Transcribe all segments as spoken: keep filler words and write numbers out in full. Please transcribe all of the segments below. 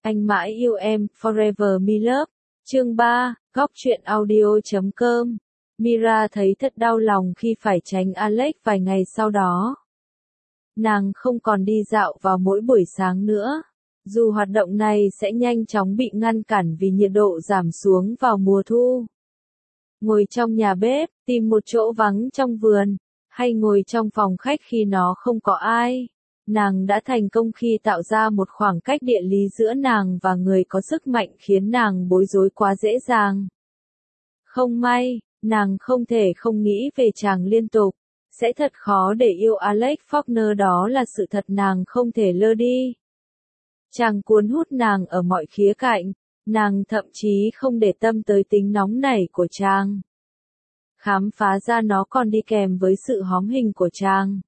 Anh mãi yêu em, Forever Me Love. Chương ba, góc truyện audio chấm com. Mira thấy thật đau lòng khi phải tránh Alex vài ngày sau đó. Nàng không còn đi dạo vào mỗi buổi sáng nữa. Dù hoạt động này sẽ nhanh chóng bị ngăn cản vì nhiệt độ giảm xuống vào mùa thu. Ngồi trong nhà bếp, tìm một chỗ vắng trong vườn, hay ngồi trong phòng khách khi nó không có ai. Nàng đã thành công khi tạo ra một khoảng cách địa lý giữa nàng và người có sức mạnh khiến nàng bối rối quá dễ dàng. Không may, nàng không thể không nghĩ về chàng liên tục. Sẽ thật khó để yêu Alex Faulkner, đó là sự thật nàng không thể lơ đi. Chàng cuốn hút nàng ở mọi khía cạnh, nàng thậm chí không để tâm tới tính nóng nảy của chàng. Khám phá ra nó còn đi kèm với sự hóm hình của chàng.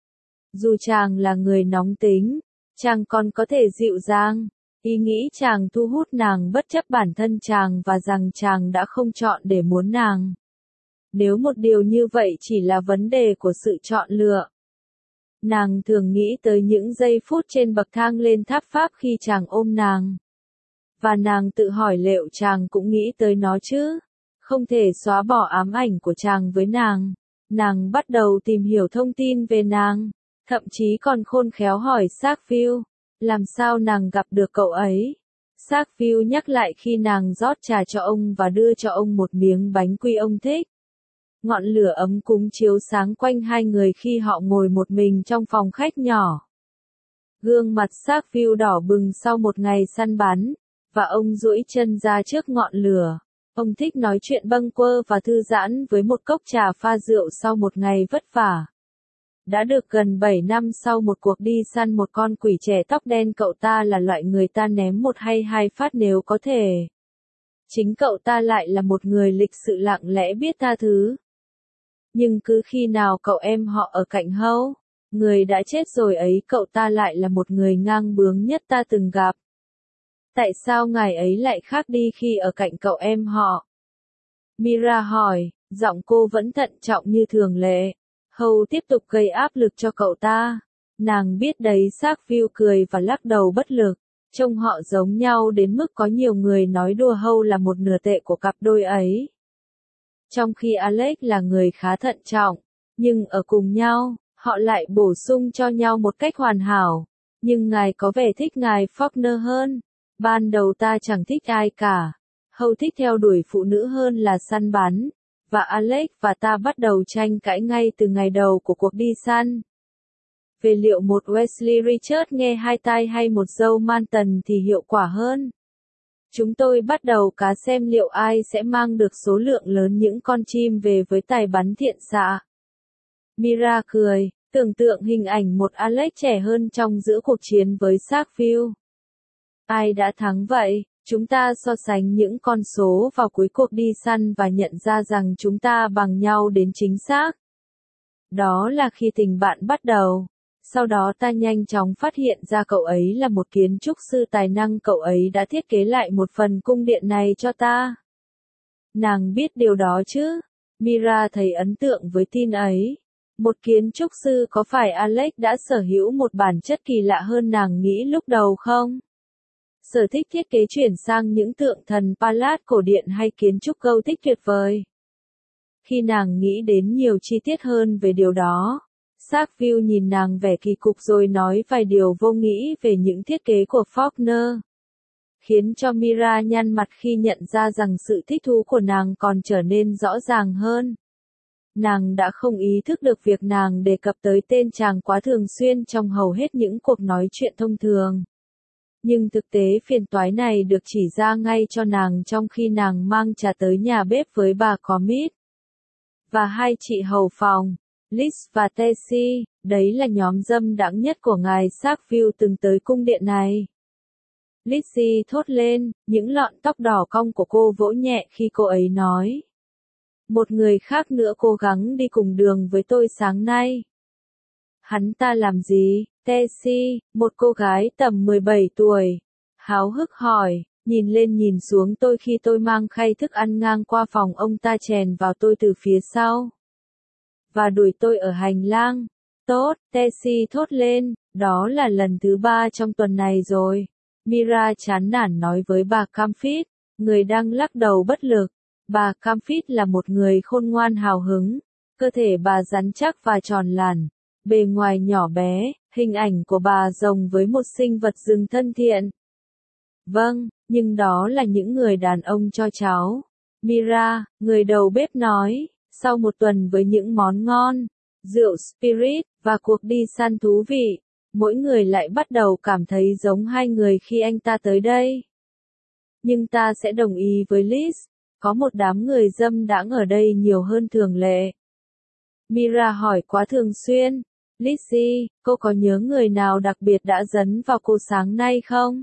Dù chàng là người nóng tính, chàng còn có thể dịu dàng. Ý nghĩ chàng thu hút nàng bất chấp bản thân chàng và rằng chàng đã không chọn để muốn nàng. Nếu một điều như vậy chỉ là vấn đề của sự chọn lựa. Nàng thường nghĩ tới những giây phút trên bậc thang lên tháp Pháp khi chàng ôm nàng. Và nàng tự hỏi liệu chàng cũng nghĩ tới nó chứ? Không thể xóa bỏ ám ảnh của chàng với nàng. Nàng bắt đầu tìm hiểu thông tin về nàng. Thậm chí còn khôn khéo hỏi Sackville, làm sao nàng gặp được cậu ấy. Sackville nhắc lại khi nàng rót trà cho ông và đưa cho ông một miếng bánh quy ông thích. Ngọn lửa ấm cúng chiếu sáng quanh hai người khi họ ngồi một mình trong phòng khách nhỏ. Gương mặt Sackville đỏ bừng sau một ngày săn bắn, và ông duỗi chân ra trước ngọn lửa. Ông thích nói chuyện bâng quơ và thư giãn với một cốc trà pha rượu sau một ngày vất vả. Đã được gần bảy năm sau một cuộc đi săn một con quỷ trẻ tóc đen, cậu ta là loại người ta ném một hay hai phát nếu có thể. Chính cậu ta lại là một người lịch sự lặng lẽ biết tha thứ. Nhưng cứ khi nào cậu em họ ở cạnh Hâu, người đã chết rồi ấy, cậu ta lại là một người ngang bướng nhất ta từng gặp. Tại sao ngài ấy lại khác đi khi ở cạnh cậu em họ? Mira hỏi, giọng cô vẫn thận trọng như thường lệ. Hâu tiếp tục gây áp lực cho cậu ta. Nàng biết đấy. Sackville cười và lắc đầu bất lực. Trông họ giống nhau đến mức có nhiều người nói đùa Hâu là một nửa tệ của cặp đôi ấy. Trong khi Alex là người khá thận trọng, nhưng ở cùng nhau, họ lại bổ sung cho nhau một cách hoàn hảo. Nhưng ngài có vẻ thích ngài Faulkner hơn. Ban đầu ta chẳng thích ai cả. Hâu thích theo đuổi phụ nữ hơn là săn bắn. Và Alex và ta bắt đầu tranh cãi ngay từ ngày đầu của cuộc đi săn. Về liệu một Wesley Richards nghe hai tai hay một Joe Manton thì hiệu quả hơn? Chúng tôi bắt đầu cá xem liệu ai sẽ mang được số lượng lớn những con chim về với tài bắn thiện xạ. Mira cười, tưởng tượng hình ảnh một Alex trẻ hơn trong giữa cuộc chiến với Sackville. Ai đã thắng vậy? Chúng ta so sánh những con số vào cuối cuộc đi săn và nhận ra rằng chúng ta bằng nhau đến chính xác. Đó là khi tình bạn bắt đầu. Sau đó ta nhanh chóng phát hiện ra cậu ấy là một kiến trúc sư tài năng, cậu ấy đã thiết kế lại một phần cung điện này cho ta. Nàng biết điều đó chứ? Mira thấy ấn tượng với tin ấy. Một kiến trúc sư, có phải Alex đã sở hữu một bản chất kỳ lạ hơn nàng nghĩ lúc đầu không? Sở thích thiết kế chuyển sang những tượng thần Pallas cổ điển hay kiến trúc Gothic tuyệt vời. Khi nàng nghĩ đến nhiều chi tiết hơn về điều đó, Sackville nhìn nàng vẻ kỳ cục rồi nói vài điều vô nghĩ về những thiết kế của Faulkner. Khiến cho Mira nhăn mặt khi nhận ra rằng sự thích thú của nàng còn trở nên rõ ràng hơn. Nàng đã không ý thức được việc nàng đề cập tới tên chàng quá thường xuyên trong hầu hết những cuộc nói chuyện thông thường. Nhưng thực tế phiền toái này được chỉ ra ngay cho nàng trong khi nàng mang trà tới nhà bếp với bà Commit. Và hai chị hầu phòng, Liz và Tessie, đấy là nhóm dâm đãng nhất của ngài Sackville từng tới cung điện này. Lizzie thốt lên, những lọn tóc đỏ cong của cô vỗ nhẹ khi cô ấy nói. Một người khác nữa cố gắng đi cùng đường với tôi sáng nay. Hắn ta làm gì? Tessie, một cô gái tầm mười bảy tuổi, háo hức hỏi, nhìn lên nhìn xuống tôi khi tôi mang khay thức ăn ngang qua phòng ông ta, chèn vào tôi từ phía sau. Và đuổi tôi ở hành lang. Tốt, Tessie thốt lên, đó là lần thứ ba trong tuần này rồi. Mira chán nản nói với bà Comfort, người đang lắc đầu bất lực. Bà Comfort là một người khôn ngoan hào hứng, cơ thể bà rắn chắc và tròn làn, bề ngoài nhỏ bé, hình ảnh của bà giống với một sinh vật rừng thân thiện. Vâng, nhưng đó là những người đàn ông cho cháu. Mira, người đầu bếp nói, sau một tuần với những món ngon, rượu spirit, và cuộc đi săn thú vị, mỗi người lại bắt đầu cảm thấy giống hai người khi anh ta tới đây. Nhưng ta sẽ đồng ý với Liz, có một đám người dâm đãng ở đây nhiều hơn thường lệ. Mira hỏi quá thường xuyên, Lizzie, cô có nhớ người nào đặc biệt đã dấn vào cô sáng nay không?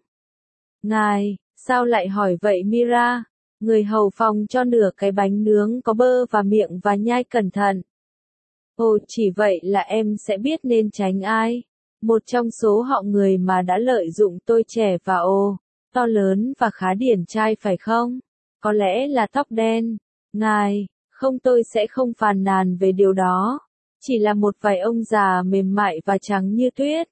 Ngài, sao lại hỏi vậy Mira? Người hầu phòng cho nửa cái bánh nướng có bơ và miệng và nhai cẩn thận. Ồ, chỉ vậy là em sẽ biết nên tránh ai. Một trong số họ người mà đã lợi dụng tôi trẻ và ồ, to lớn và khá điển trai phải không? Có lẽ là tóc đen. Ngài, không tôi sẽ không phàn nàn về điều đó. Chỉ là một vài ông già mềm mại và trắng như tuyết.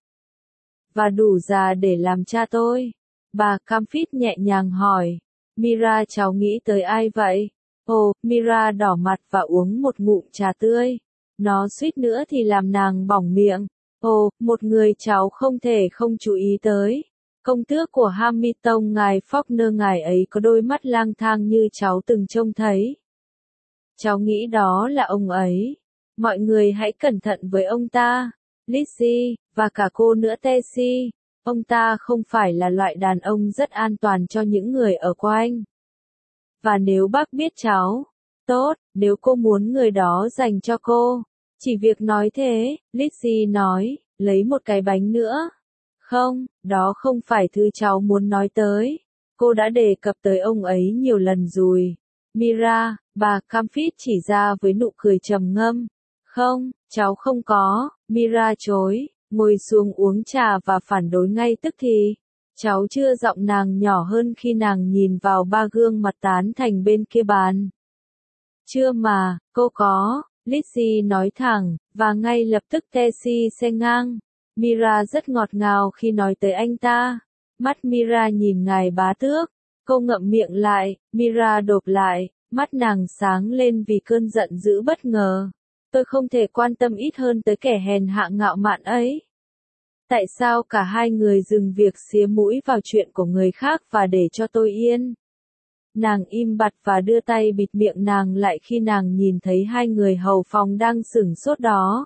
Và đủ già để làm cha tôi. Bà Comfort nhẹ nhàng hỏi. Mira cháu nghĩ tới ai vậy? Ồ, Mira đỏ mặt và uống một ngụm trà tươi. Nó suýt nữa thì làm nàng bỏng miệng. Ồ, một người cháu không thể không chú ý tới. Công tước của Hamilton ngài Faulkner ngài ấy có đôi mắt lang thang như cháu từng trông thấy. Cháu nghĩ đó là ông ấy. Mọi người hãy cẩn thận với ông ta. Lizzie, và cả cô nữa Tessie. Ông ta không phải là loại đàn ông rất an toàn cho những người ở quanh. Và nếu bác biết cháu, tốt, nếu cô muốn người đó dành cho cô. Chỉ việc nói thế, Lizzie nói, lấy một cái bánh nữa. Không, đó không phải thứ cháu muốn nói tới. Cô đã đề cập tới ông ấy nhiều lần rồi. Mira, bà Comfort chỉ ra với nụ cười trầm ngâm. Không, cháu không có, Mira chối, ngồi xuống uống trà và phản đối ngay tức thì. Cháu chưa giọng nàng nhỏ hơn khi nàng nhìn vào ba gương mặt tán thành bên kia bàn. Chưa mà, cô có, Lizzie nói thẳng, và ngay lập tức Tessie xe ngang. Mira rất ngọt ngào khi nói tới anh ta. Mắt Mira nhìn ngài bá tước. Cô ngậm miệng lại, Mira đột lại, mắt nàng sáng lên vì cơn giận dữ bất ngờ. Tôi không thể quan tâm ít hơn tới kẻ hèn hạ ngạo mạn ấy. Tại sao cả hai người dừng việc xía mũi vào chuyện của người khác và để cho tôi yên? Nàng im bặt và đưa tay bịt miệng nàng lại khi nàng nhìn thấy hai người hầu phòng đang sửng sốt đó.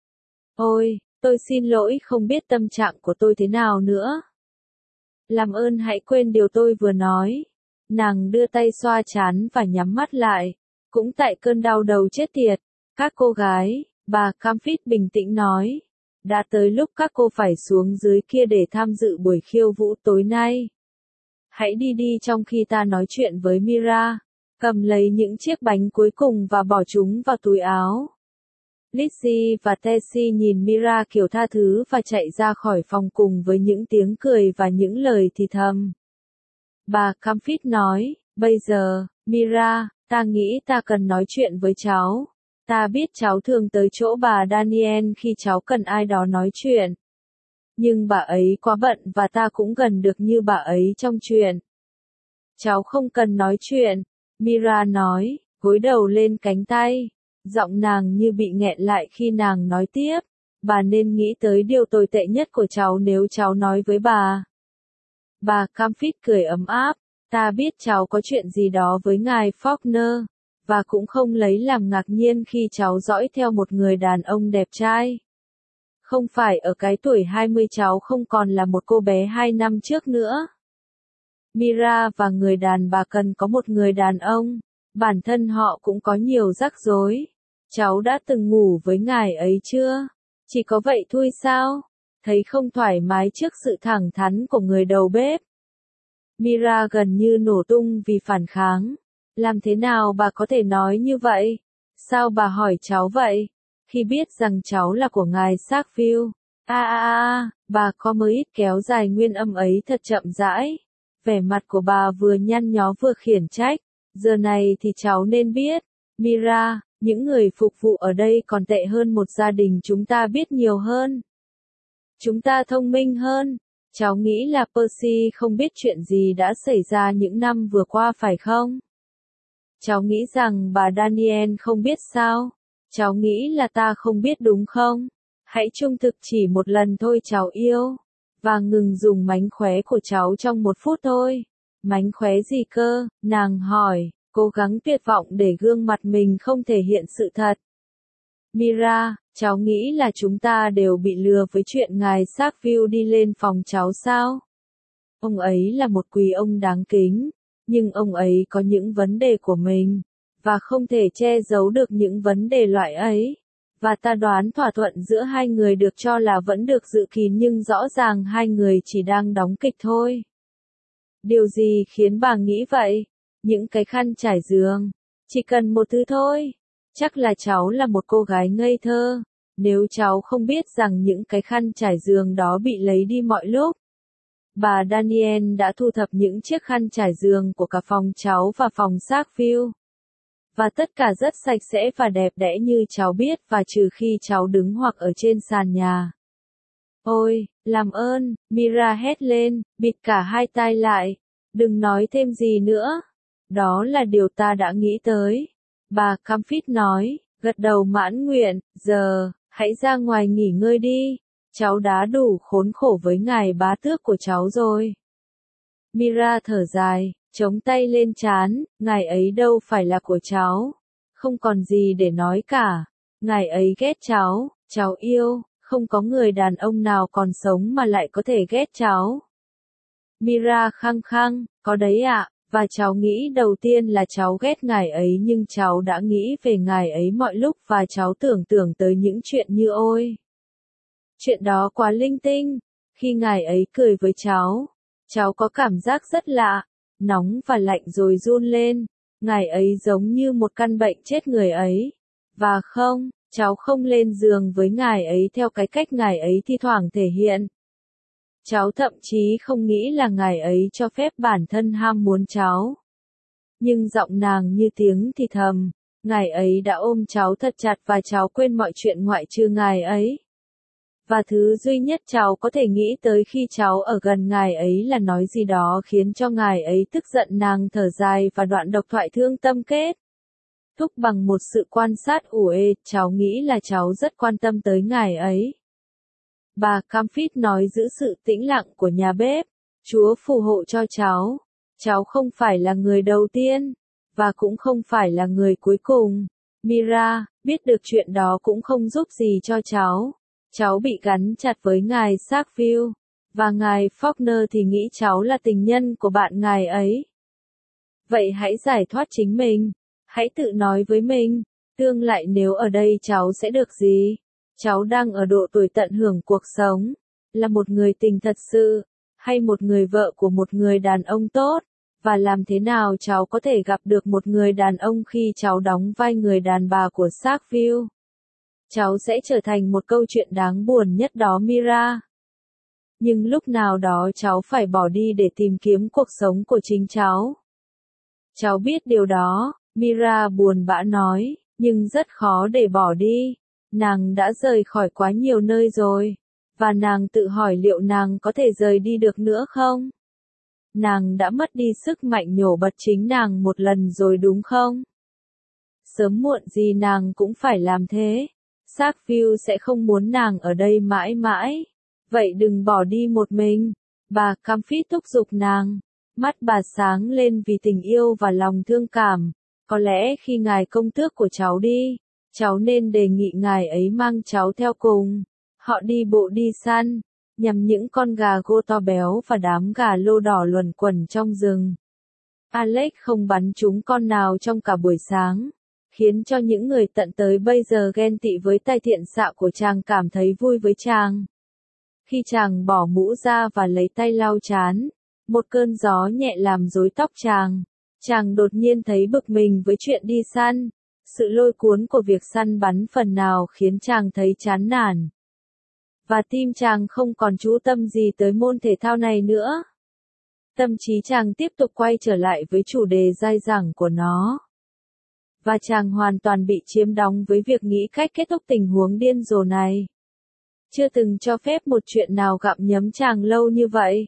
Ôi, tôi xin lỗi không biết tâm trạng của tôi thế nào nữa. Làm ơn hãy quên điều tôi vừa nói. Nàng đưa tay xoa trán và nhắm mắt lại. Cũng tại cơn đau đầu chết tiệt. Các cô gái, bà Comfort bình tĩnh nói. Đã tới lúc các cô phải xuống dưới kia để tham dự buổi khiêu vũ tối nay. Hãy đi đi trong khi ta nói chuyện với Mira. Cầm lấy những chiếc bánh cuối cùng và bỏ chúng vào túi áo. Lizzie và Tessie nhìn Mira kiểu tha thứ và chạy ra khỏi phòng cùng với những tiếng cười và những lời thì thầm. Bà Comfort nói, bây giờ, Mira, ta nghĩ ta cần nói chuyện với cháu. Ta biết cháu thường tới chỗ bà Daniel khi cháu cần ai đó nói chuyện. Nhưng bà ấy quá bận và ta cũng gần được như bà ấy trong chuyện. Cháu không cần nói chuyện, Mira nói, gối đầu lên cánh tay. Giọng nàng như bị nghẹn lại khi nàng nói tiếp. Bà nên nghĩ tới điều tồi tệ nhất của cháu nếu cháu nói với bà. Bà Comfort cười ấm áp. Ta biết cháu có chuyện gì đó với ngài Faulkner. Và cũng không lấy làm ngạc nhiên khi cháu dõi theo một người đàn ông đẹp trai. Không phải ở cái tuổi hai mươi cháu không còn là một cô bé hai năm trước nữa. Mira và người đàn bà cần có một người đàn ông. Bản thân họ cũng có nhiều rắc rối. Cháu đã từng ngủ với ngài ấy chưa? Chỉ có vậy thôi sao? Thấy không thoải mái trước sự thẳng thắn của người đầu bếp. Mira gần như nổ tung vì phản kháng. Làm thế nào bà có thể nói như vậy? Sao bà hỏi cháu vậy? Khi biết rằng cháu là của ngài Sackville. A a a, bà có mới ít kéo dài nguyên âm ấy thật chậm rãi. Vẻ mặt của bà vừa nhăn nhó vừa khiển trách. Giờ này thì cháu nên biết. Mira, những người phục vụ ở đây còn tệ hơn một gia đình chúng ta biết nhiều hơn. Chúng ta thông minh hơn. Cháu nghĩ là Percy không biết chuyện gì đã xảy ra những năm vừa qua phải không? Cháu nghĩ rằng bà Daniel không biết sao? Cháu nghĩ là ta không biết đúng không? Hãy trung thực chỉ một lần thôi cháu yêu. Và ngừng dùng mánh khóe của cháu trong một phút thôi. Mánh khóe gì cơ? Nàng hỏi, cố gắng tuyệt vọng để gương mặt mình không thể hiện sự thật. Mira, cháu nghĩ là chúng ta đều bị lừa với chuyện ngài Sackville đi lên phòng cháu sao? Ông ấy là một quý ông đáng kính, nhưng ông ấy có những vấn đề của mình, và không thể che giấu được những vấn đề loại ấy. Và ta đoán thỏa thuận giữa hai người được cho là vẫn được dự kín nhưng rõ ràng hai người chỉ đang đóng kịch thôi. Điều gì khiến bà nghĩ vậy? Những cái khăn trải giường. Chỉ cần một thứ thôi. Chắc là cháu là một cô gái ngây thơ. Nếu cháu không biết rằng những cái khăn trải giường đó bị lấy đi mọi lúc. Bà Daniel đã thu thập những chiếc khăn trải giường của cả phòng cháu và phòng Sackville. Và tất cả rất sạch sẽ và đẹp đẽ như cháu biết và trừ khi cháu đứng hoặc ở trên sàn nhà. Ôi, làm ơn, Mira hét lên, bịt cả hai tai lại. Đừng nói thêm gì nữa. Đó là điều ta đã nghĩ tới. Bà Comfort nói, gật đầu mãn nguyện, giờ, hãy ra ngoài nghỉ ngơi đi. Cháu đã đủ khốn khổ với ngài bá tước của cháu rồi. Mira thở dài, chống tay lên trán, ngài ấy đâu phải là của cháu. Không còn gì để nói cả. Ngài ấy ghét cháu, cháu yêu, không có người đàn ông nào còn sống mà lại có thể ghét cháu. Mira khăng khăng, có đấy ạ, và cháu nghĩ đầu tiên là cháu ghét ngài ấy nhưng cháu đã nghĩ về ngài ấy mọi lúc và cháu tưởng tưởng tới những chuyện như ôi. Chuyện đó quá linh tinh, khi ngài ấy cười với cháu, cháu có cảm giác rất lạ, nóng và lạnh rồi run lên, ngài ấy giống như một căn bệnh chết người ấy. Và không, cháu không lên giường với ngài ấy theo cái cách ngài ấy thi thoảng thể hiện. Cháu thậm chí không nghĩ là ngài ấy cho phép bản thân ham muốn cháu. Nhưng giọng nàng như tiếng thì thầm, ngài ấy đã ôm cháu thật chặt và cháu quên mọi chuyện ngoại trừ ngài ấy. Và thứ duy nhất cháu có thể nghĩ tới khi cháu ở gần ngài ấy là nói gì đó khiến cho ngài ấy tức giận. Nàng thở dài và đoạn độc thoại thương tâm kết thúc bằng một sự quan sát ủ ê, cháu nghĩ là cháu rất quan tâm tới ngài ấy. Bà Comfort nói giữ sự tĩnh lặng của nhà bếp, Chúa phù hộ cho cháu, cháu không phải là người đầu tiên, và cũng không phải là người cuối cùng. Mira, biết được chuyện đó cũng không giúp gì cho cháu. Cháu bị gắn chặt với ngài Sackville, và ngài Faulkner thì nghĩ cháu là tình nhân của bạn ngài ấy. Vậy hãy giải thoát chính mình, hãy tự nói với mình, tương lại nếu ở đây cháu sẽ được gì? Cháu đang ở độ tuổi tận hưởng cuộc sống, là một người tình thật sự, hay một người vợ của một người đàn ông tốt, và làm thế nào cháu có thể gặp được một người đàn ông khi cháu đóng vai người đàn bà của Sackville? Cháu sẽ trở thành một câu chuyện đáng buồn nhất đó Mira. Nhưng lúc nào đó cháu phải bỏ đi để tìm kiếm cuộc sống của chính cháu. Cháu biết điều đó, Mira buồn bã nói, nhưng rất khó để bỏ đi. Nàng đã rời khỏi quá nhiều nơi rồi, và nàng tự hỏi liệu nàng có thể rời đi được nữa không? Nàng đã mất đi sức mạnh nhổ bật chính nàng một lần rồi đúng không? Sớm muộn gì nàng cũng phải làm thế. Sackville sẽ không muốn nàng ở đây mãi mãi. Vậy đừng bỏ đi một mình. Bà Comfort thúc giục nàng. Mắt bà sáng lên vì tình yêu và lòng thương cảm. Có lẽ khi ngài công tước của cháu đi, cháu nên đề nghị ngài ấy mang cháu theo cùng. Họ đi bộ đi săn, nhằm những con gà gô to béo và đám gà lô đỏ luẩn quẩn trong rừng. Alex không bắn trúng con nào trong cả buổi sáng, khiến cho những người tận tới bây giờ ghen tị với tay thiện xạ của chàng cảm thấy vui với chàng. Khi chàng bỏ mũ ra và lấy tay lau trán, một cơn gió nhẹ làm rối tóc chàng. Chàng đột nhiên thấy bực mình với chuyện đi săn. Sự lôi cuốn của việc săn bắn phần nào khiến chàng thấy chán nản. Và tim chàng không còn chú tâm gì tới môn thể thao này nữa. Tâm trí chàng tiếp tục quay trở lại với chủ đề dai dẳng của nó. Và chàng hoàn toàn bị chiếm đóng với việc nghĩ cách kết thúc tình huống điên rồ này. chưa từng cho phép một chuyện nào gặm nhấm chàng lâu như vậy.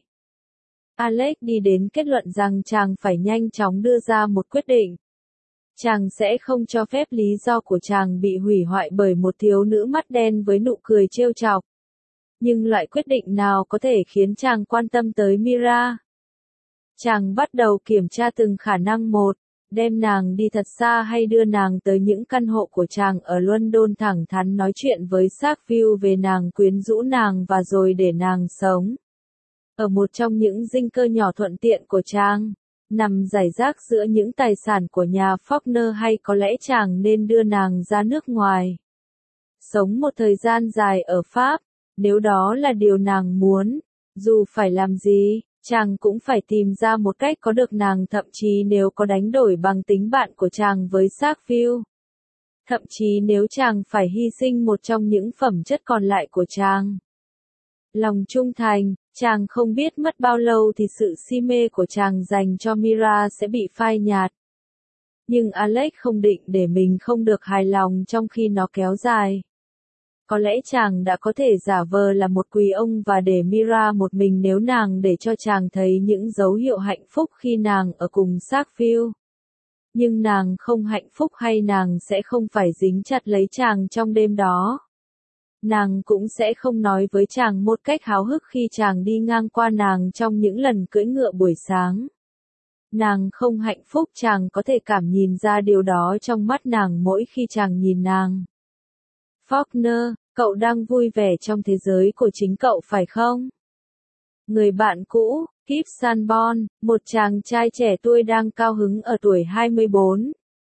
Alex đi đến kết luận rằng chàng phải nhanh chóng đưa ra một quyết định. Chàng sẽ không cho phép lý do của chàng bị hủy hoại bởi một thiếu nữ mắt đen với nụ cười trêu chọc. Nhưng loại quyết định nào có thể khiến chàng quan tâm tới Mira? Chàng bắt đầu kiểm tra từng khả năng một, đem nàng đi thật xa hay đưa nàng tới những căn hộ của chàng ở London, thẳng thắn nói chuyện với Sackville về nàng, quyến rũ nàng và rồi để nàng sống ở một trong những dinh cơ nhỏ thuận tiện của chàng, nằm rải rác giữa những tài sản của nhà Faulkner, hay có lẽ chàng nên đưa nàng ra nước ngoài, sống một thời gian dài ở Pháp, nếu đó là điều nàng muốn. Dù phải làm gì, chàng cũng phải tìm ra một cách có được nàng, thậm chí nếu có đánh đổi bằng tính bạn của chàng với Sackville. Thậm chí nếu chàng phải hy sinh một trong những phẩm chất còn lại của chàng. Lòng trung thành, chàng không biết mất bao lâu thì sự si mê của chàng dành cho Mira sẽ bị phai nhạt. Nhưng Alex không định để mình không được hài lòng trong khi nó kéo dài. Có lẽ chàng đã có thể giả vờ là một quý ông và để Mira một mình nếu nàng để cho chàng thấy những dấu hiệu hạnh phúc khi nàng ở cùng Sackville. Nhưng nàng không hạnh phúc hay nàng sẽ không phải dính chặt lấy chàng trong đêm đó. Nàng cũng sẽ không nói với chàng một cách háo hức khi chàng đi ngang qua nàng trong những lần cưỡi ngựa buổi sáng. Nàng không hạnh phúc, chàng có thể cảm nhìn ra điều đó trong mắt nàng mỗi khi chàng nhìn nàng. Faulkner, cậu đang vui vẻ trong thế giới của chính cậu phải không? Người bạn cũ, Kip Sanborn, một chàng trai trẻ tuổi đang cao hứng ở tuổi hai mươi bốn.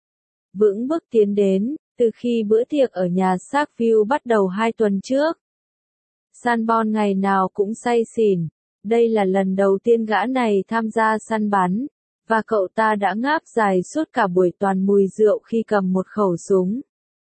Vững bước tiến đến, từ khi bữa tiệc ở nhà Sackville bắt đầu hai tuần trước. Sanborn ngày nào cũng say xỉn, đây là lần đầu tiên gã này tham gia săn bắn, và cậu ta đã ngáp dài suốt cả buổi, toàn mùi rượu khi cầm một khẩu súng.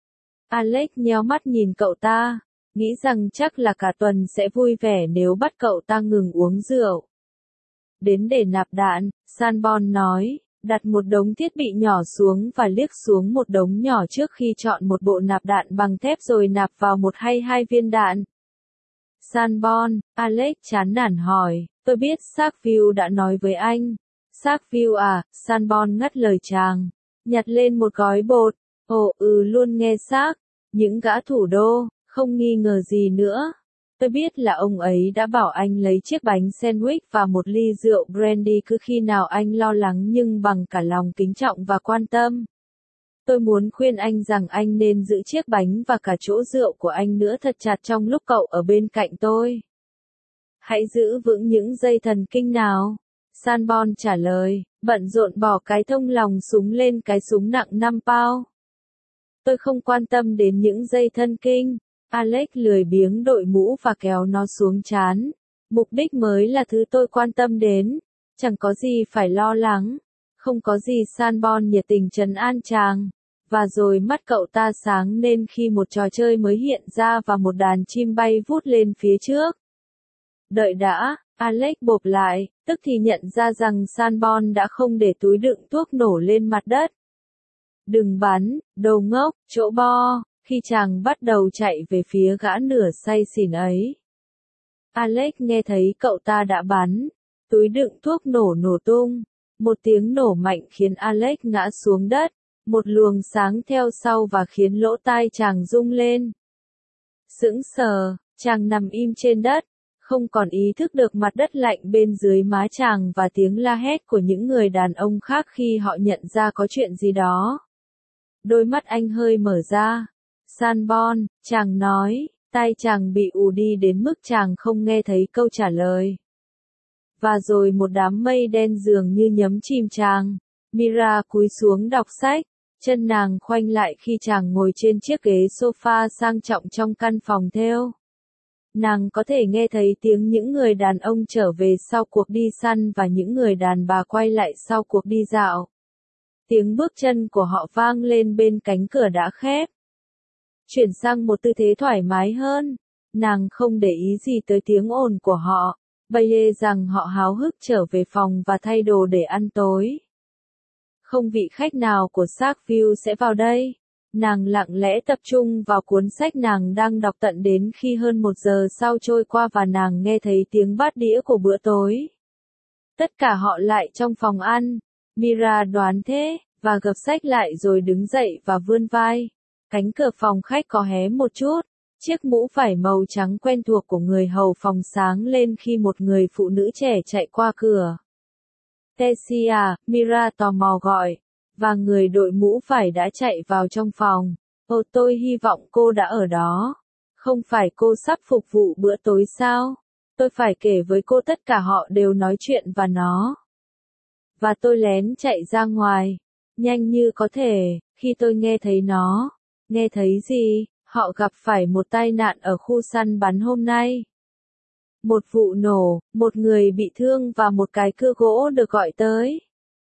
Alex nheo mắt nhìn cậu ta, nghĩ rằng chắc là cả tuần sẽ vui vẻ nếu bắt cậu ta ngừng uống rượu. Đến để nạp đạn, Sanborn nói, đặt một đống thiết bị nhỏ xuống và liếc xuống một đống nhỏ trước khi chọn một bộ nạp đạn bằng thép rồi nạp vào một hay hai viên đạn. Sanborn, Alex chán nản hỏi, tôi biết Sackville đã nói với anh. Sackville à, Sanborn ngắt lời chàng, nhặt lên một gói bột. Ồ ừ, luôn nghe xác, những gã thủ đô, không nghi ngờ gì nữa. Tôi biết là ông ấy đã bảo anh lấy chiếc bánh sandwich và một ly rượu brandy cứ khi nào anh lo lắng, nhưng bằng cả lòng kính trọng và quan tâm. Tôi muốn khuyên anh rằng anh nên giữ chiếc bánh và cả chỗ rượu của anh nữa thật chặt trong lúc cậu ở bên cạnh tôi. Hãy giữ vững những dây thần kinh nào. Sanborn trả lời, bận rộn bỏ cái thông lòng súng lên cái súng nặng năm pound. Tôi không quan tâm đến những dây thần kinh. Alex lười biếng đội mũ và kéo nó xuống trán. Mục đích mới là thứ tôi quan tâm đến. Chẳng có gì phải lo lắng. Không có gì. Sanborn nhiệt tình trấn an chàng. Và rồi mắt cậu ta sáng lên khi một trò chơi mới hiện ra và một đàn chim bay vút lên phía trước. Đợi đã, Alex bộp lại, tức thì nhận ra rằng Sanborn đã không để túi đựng thuốc nổ lên mặt đất. Đừng bắn, đồ ngốc, chỗ bo, khi chàng bắt đầu chạy về phía gã nửa say xỉn ấy. Alex nghe thấy cậu ta đã bắn, túi đựng thuốc nổ nổ tung, một tiếng nổ mạnh khiến Alex ngã xuống đất, một luồng sáng theo sau và khiến lỗ tai chàng rung lên. Sững sờ, chàng nằm im trên đất, không còn ý thức được mặt đất lạnh bên dưới má chàng và tiếng la hét của những người đàn ông khác khi họ nhận ra có chuyện gì đó. Đôi mắt anh hơi mở ra. Sanborn, chàng nói, tai chàng bị ù đi đến mức chàng không nghe thấy câu trả lời. Và rồi một đám mây đen dường như nhấm chìm chàng. Mira cúi xuống đọc sách, chân nàng khoanh lại khi chàng ngồi trên chiếc ghế sofa sang trọng trong căn phòng thêu. Nàng có thể nghe thấy tiếng những người đàn ông trở về sau cuộc đi săn và những người đàn bà quay lại sau cuộc đi dạo. Tiếng bước chân của họ vang lên bên cánh cửa đã khép. Chuyển sang một tư thế thoải mái hơn, nàng không để ý gì tới tiếng ồn của họ, bày rằng họ háo hức trở về phòng và thay đồ để ăn tối. Không vị khách nào của Sackville sẽ vào đây. Nàng lặng lẽ tập trung vào cuốn sách nàng đang đọc tận đến khi hơn một giờ sau trôi qua và nàng nghe thấy tiếng bát đĩa của bữa tối. Tất cả họ lại trong phòng ăn. Mira đoán thế, và gập sách lại rồi đứng dậy và vươn vai. Cánh cửa phòng khách có hé một chút. Chiếc mũ vải màu trắng quen thuộc của người hầu phòng sáng lên khi một người phụ nữ trẻ chạy qua cửa. Tessia, Mira tò mò gọi. Và người đội mũ vải đã chạy vào trong phòng. Ồ, tôi hy vọng cô đã ở đó. Không phải cô sắp phục vụ bữa tối sao? Tôi phải kể với cô tất cả họ đều nói chuyện và nó. Và tôi lén chạy ra ngoài. Nhanh như có thể, khi tôi nghe thấy nó. Nghe thấy gì? Họ gặp phải một tai nạn ở khu săn bắn hôm nay. Một vụ nổ, một người bị thương và một cái cưa gỗ được gọi tới.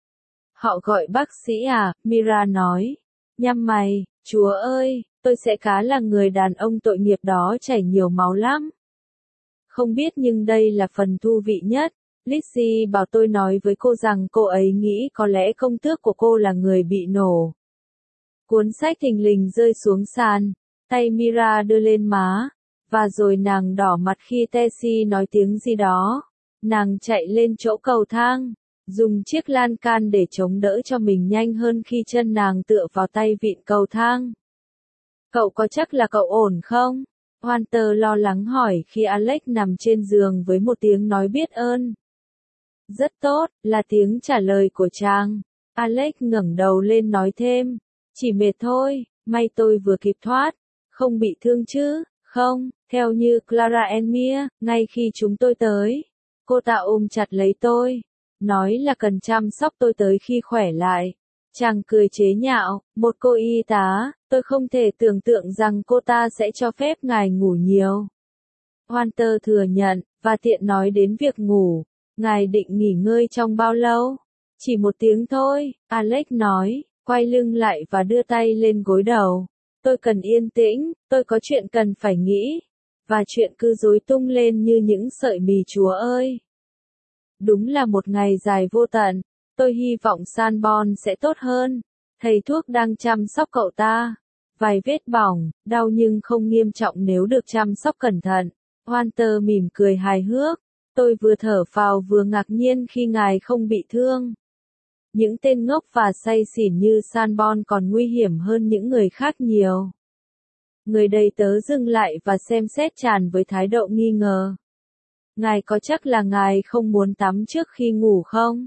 Họ gọi bác sĩ à, Mira nói. Nhăm mày, Chúa ơi, tôi sẽ cá là người đàn ông tội nghiệp đó chảy nhiều máu lắm. Không biết nhưng đây là phần thú vị nhất. Lizzie bảo tôi nói với cô rằng cô ấy nghĩ có lẽ công tước của cô là người bị nổ. Cuốn sách thình lình rơi xuống sàn. Tay Mira đưa lên má. Và rồi nàng đỏ mặt khi Tessie nói tiếng gì đó. Nàng chạy lên chỗ cầu thang. Dùng chiếc lan can để chống đỡ cho mình nhanh hơn khi chân nàng tựa vào tay vịn cầu thang. Cậu có chắc là cậu ổn không? Walter lo lắng hỏi khi Alex nằm trên giường với một tiếng nói biết ơn. Rất tốt, là tiếng trả lời của chàng. Alex ngẩng đầu lên nói thêm. Chỉ mệt thôi, may tôi vừa kịp thoát. Không bị thương chứ, không, theo như Clara Enmire, ngay khi chúng tôi tới. Cô ta ôm chặt lấy tôi. Nói là cần chăm sóc tôi tới khi khỏe lại. Chàng cười chế nhạo, một cô y tá, tôi không thể tưởng tượng rằng cô ta sẽ cho phép ngài ngủ nhiều. Walter thừa nhận, và tiện nói đến việc ngủ. Ngài định nghỉ ngơi trong bao lâu? Chỉ một tiếng thôi, Alex nói, quay lưng lại và đưa tay lên gối đầu. Tôi cần yên tĩnh, tôi có chuyện cần phải nghĩ. Và chuyện cứ rối tung lên như những sợi mì Chúa ơi. Đúng là một ngày dài vô tận. Tôi hy vọng Sanborn sẽ tốt hơn. Thầy thuốc đang chăm sóc cậu ta. Vài vết bỏng, đau nhưng không nghiêm trọng nếu được chăm sóc cẩn thận. Walter mỉm cười hài hước. Tôi vừa thở phào vừa ngạc nhiên khi ngài không bị thương. Những tên ngốc và say xỉn như Sanborn còn nguy hiểm hơn những người khác nhiều. Người đầy tớ dừng lại và xem xét chàng với thái độ nghi ngờ. Ngài có chắc là ngài không muốn tắm trước khi ngủ không?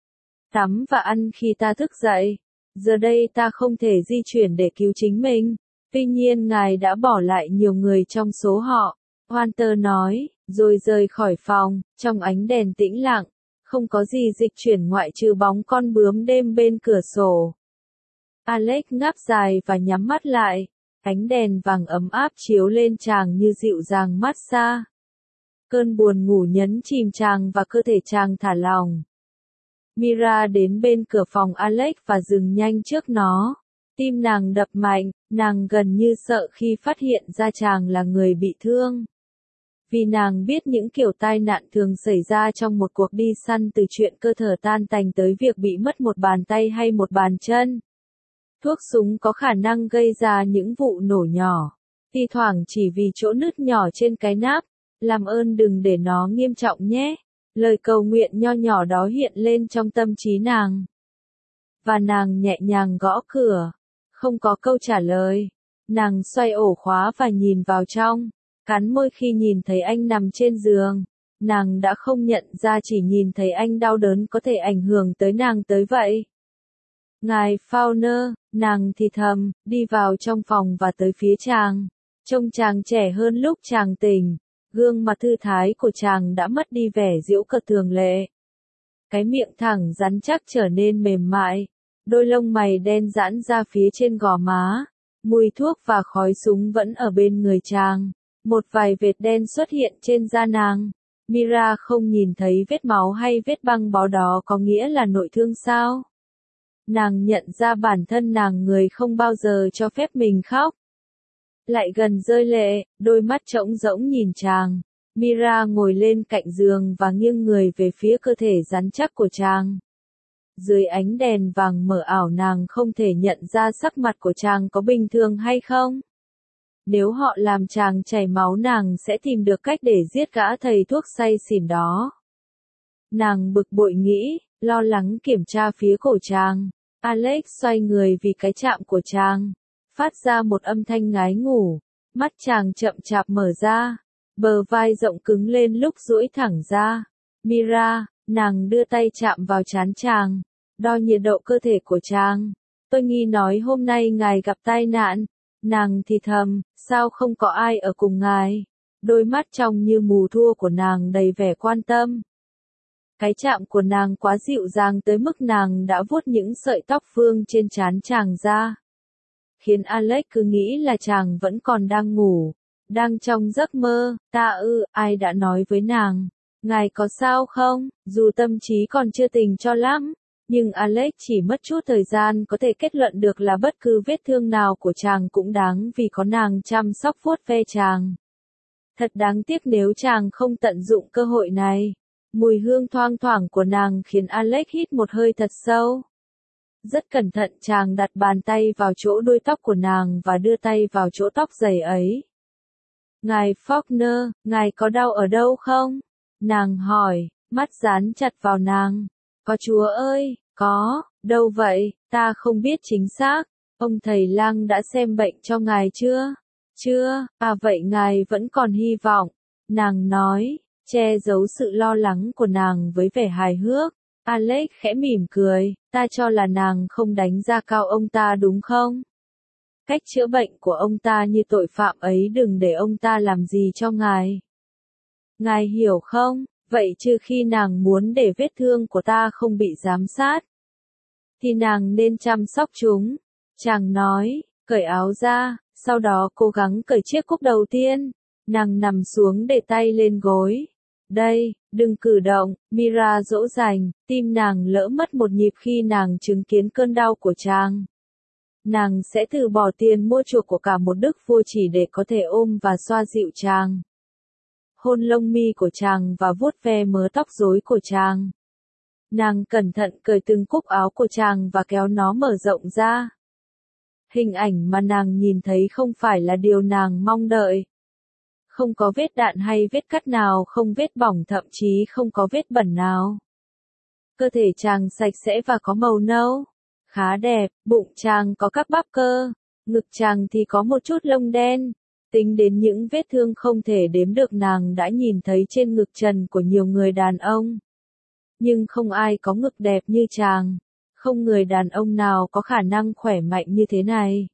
Tắm và ăn khi ta thức dậy. Giờ đây ta không thể di chuyển để cứu chính mình. Tuy nhiên ngài đã bỏ lại nhiều người trong số họ. Walter nói, rồi rời khỏi phòng, trong ánh đèn tĩnh lặng. Không có gì dịch chuyển ngoại trừ bóng con bướm đêm bên cửa sổ. Alex ngáp dài và nhắm mắt lại. Ánh đèn vàng ấm áp chiếu lên chàng như dịu dàng mát xa. Cơn buồn ngủ nhấn chìm chàng và cơ thể chàng thả lỏng. Mira đến bên cửa phòng Alex và dừng nhanh trước nó. Tim nàng đập mạnh, nàng gần như sợ khi phát hiện ra chàng là người bị thương. Vì nàng biết những kiểu tai nạn thường xảy ra trong một cuộc đi săn từ chuyện cơ thể tan tành tới việc bị mất một bàn tay hay một bàn chân. Thuốc súng có khả năng gây ra những vụ nổ nhỏ, thi thoảng chỉ vì chỗ nứt nhỏ trên cái nắp. Làm ơn đừng để nó nghiêm trọng nhé. Lời cầu nguyện nho nhỏ đó hiện lên trong tâm trí nàng. Và nàng nhẹ nhàng gõ cửa. Không có câu trả lời. Nàng xoay ổ khóa và nhìn vào trong. Cắn môi khi nhìn thấy anh nằm trên giường. Nàng đã không nhận ra chỉ nhìn thấy anh đau đớn có thể ảnh hưởng tới nàng tới vậy. Ngài Fauner, nàng thì thầm, đi vào trong phòng và tới phía chàng. Trông chàng trẻ hơn lúc chàng tỉnh. Gương mặt thư thái của chàng đã mất đi vẻ giễu cợt thường lệ. Cái miệng thẳng rắn chắc trở nên mềm mại. Đôi lông mày đen giãn ra phía trên gò má. Mùi thuốc và khói súng vẫn ở bên người chàng. Một vài vệt đen xuất hiện trên da nàng. Mira không nhìn thấy vết máu hay vết băng bó đó có nghĩa là nội thương sao? Nàng nhận ra bản thân nàng người không bao giờ cho phép mình khóc. Lại gần rơi lệ, đôi mắt trống rỗng nhìn chàng. Mira ngồi lên cạnh giường và nghiêng người về phía cơ thể rắn chắc của chàng. Dưới ánh đèn vàng mờ ảo nàng không thể nhận ra sắc mặt của chàng có bình thường hay không. Nếu họ làm chàng chảy máu nàng sẽ tìm được cách để giết gã thầy thuốc say xỉn đó. Nàng bực bội nghĩ, lo lắng kiểm tra phía cổ chàng. Alex xoay người vì cái chạm của chàng, phát ra một âm thanh ngái ngủ, mắt chàng chậm chạp mở ra, bờ vai rộng cứng lên lúc duỗi thẳng ra. Mira, nàng đưa tay chạm vào trán chàng, đo nhiệt độ cơ thể của chàng. Tôi nghi nói hôm nay ngài gặp tai nạn. Nàng thì thầm, sao không có ai ở cùng ngài? Đôi mắt trong như mù thua của nàng đầy vẻ quan tâm. Cái chạm của nàng quá dịu dàng tới mức nàng đã vuốt những sợi tóc vương trên trán chàng ra. Khiến Alex cứ nghĩ là chàng vẫn còn đang ngủ, đang trong giấc mơ. Ta ư, ai đã nói với nàng? Ngài có sao không? Dù tâm trí còn chưa tỉnh cho lắm, nhưng Alex chỉ mất chút thời gian có thể kết luận được là bất cứ vết thương nào của chàng cũng đáng vì có nàng chăm sóc vuốt ve chàng. Thật đáng tiếc nếu chàng không tận dụng cơ hội này. Mùi hương thoang thoảng của nàng khiến Alex hít một hơi thật sâu. Rất cẩn thận chàng đặt bàn tay vào chỗ đuôi tóc của nàng và đưa tay vào chỗ tóc dày ấy. Ngài Faulkner, ngài có đau ở đâu không? Nàng hỏi, mắt dán chặt vào nàng. Có Chúa ơi, có, đâu vậy, ta không biết chính xác. Ông thầy lang đã xem bệnh cho ngài chưa? Chưa, à vậy ngài vẫn còn hy vọng. Nàng nói, che giấu sự lo lắng của nàng với vẻ hài hước. Alex khẽ mỉm cười, ta cho là nàng không đánh giá cao ông ta đúng không? Cách chữa bệnh của ông ta như tội phạm ấy, đừng để ông ta làm gì cho ngài. Ngài hiểu không? Vậy trừ khi nàng muốn để vết thương của ta không bị giám sát, thì nàng nên chăm sóc chúng. Chàng nói, cởi áo ra, sau đó cố gắng cởi chiếc cúc đầu tiên. Nàng nằm xuống để tay lên gối. Đây, đừng cử động, Mira dỗ dành, tim nàng lỡ mất một nhịp khi nàng chứng kiến cơn đau của chàng. Nàng sẽ từ bỏ tiền mua chuộc của cả một đức vua chỉ để có thể ôm và xoa dịu chàng. Hôn lông mi của chàng và vuốt ve mớ tóc rối của chàng. Nàng cẩn thận cởi từng cúc áo của chàng và kéo nó mở rộng ra. Hình ảnh mà nàng nhìn thấy không phải là điều nàng mong đợi. Không có vết đạn hay vết cắt nào, không vết bỏng, thậm chí không có vết bẩn nào. Cơ thể chàng sạch sẽ và có màu nâu, khá đẹp, bụng chàng có các bắp cơ, ngực chàng thì có một chút lông đen. Tính đến những vết thương không thể đếm được nàng đã nhìn thấy trên ngực trần của nhiều người đàn ông. Nhưng không ai có ngực đẹp như chàng, không người đàn ông nào có khả năng khỏe mạnh như thế này.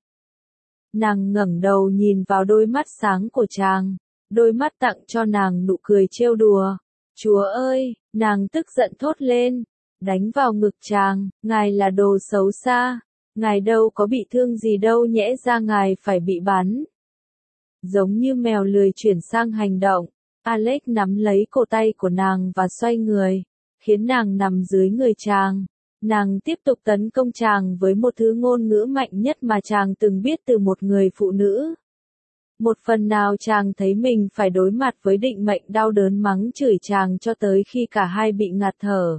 Nàng ngẩng đầu nhìn vào đôi mắt sáng của chàng, đôi mắt tặng cho nàng nụ cười trêu đùa. Chúa ơi, nàng tức giận thốt lên, đánh vào ngực chàng, ngài là đồ xấu xa, ngài đâu có bị thương gì đâu, nhẽ ra ngài phải bị bắn. Giống như mèo lười chuyển sang hành động, Alex nắm lấy cổ tay của nàng và xoay người, khiến nàng nằm dưới người chàng. Nàng tiếp tục tấn công chàng với một thứ ngôn ngữ mạnh nhất mà chàng từng biết từ một người phụ nữ. Một phần nào chàng thấy mình phải đối mặt với định mệnh đau đớn mắng chửi chàng cho tới khi cả hai bị ngạt thở.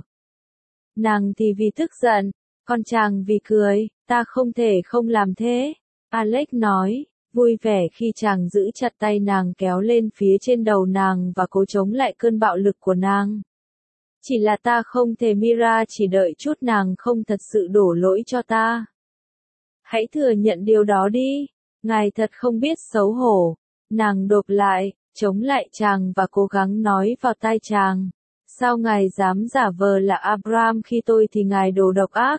Nàng thì vì tức giận, còn chàng vì cười. Ta không thể không làm thế, Alex nói, vui vẻ khi chàng giữ chặt tay nàng kéo lên phía trên đầu nàng và cố chống lại cơn bạo lực của nàng. Chỉ là ta không thể, Mira chỉ đợi chút, nàng không thật sự đổ lỗi cho ta. Hãy thừa nhận điều đó đi, ngài thật không biết xấu hổ. Nàng đột lại, chống lại chàng và cố gắng nói vào tai chàng. Sao ngài dám giả vờ là Abraham khi tôi thì ngài đồ độc ác?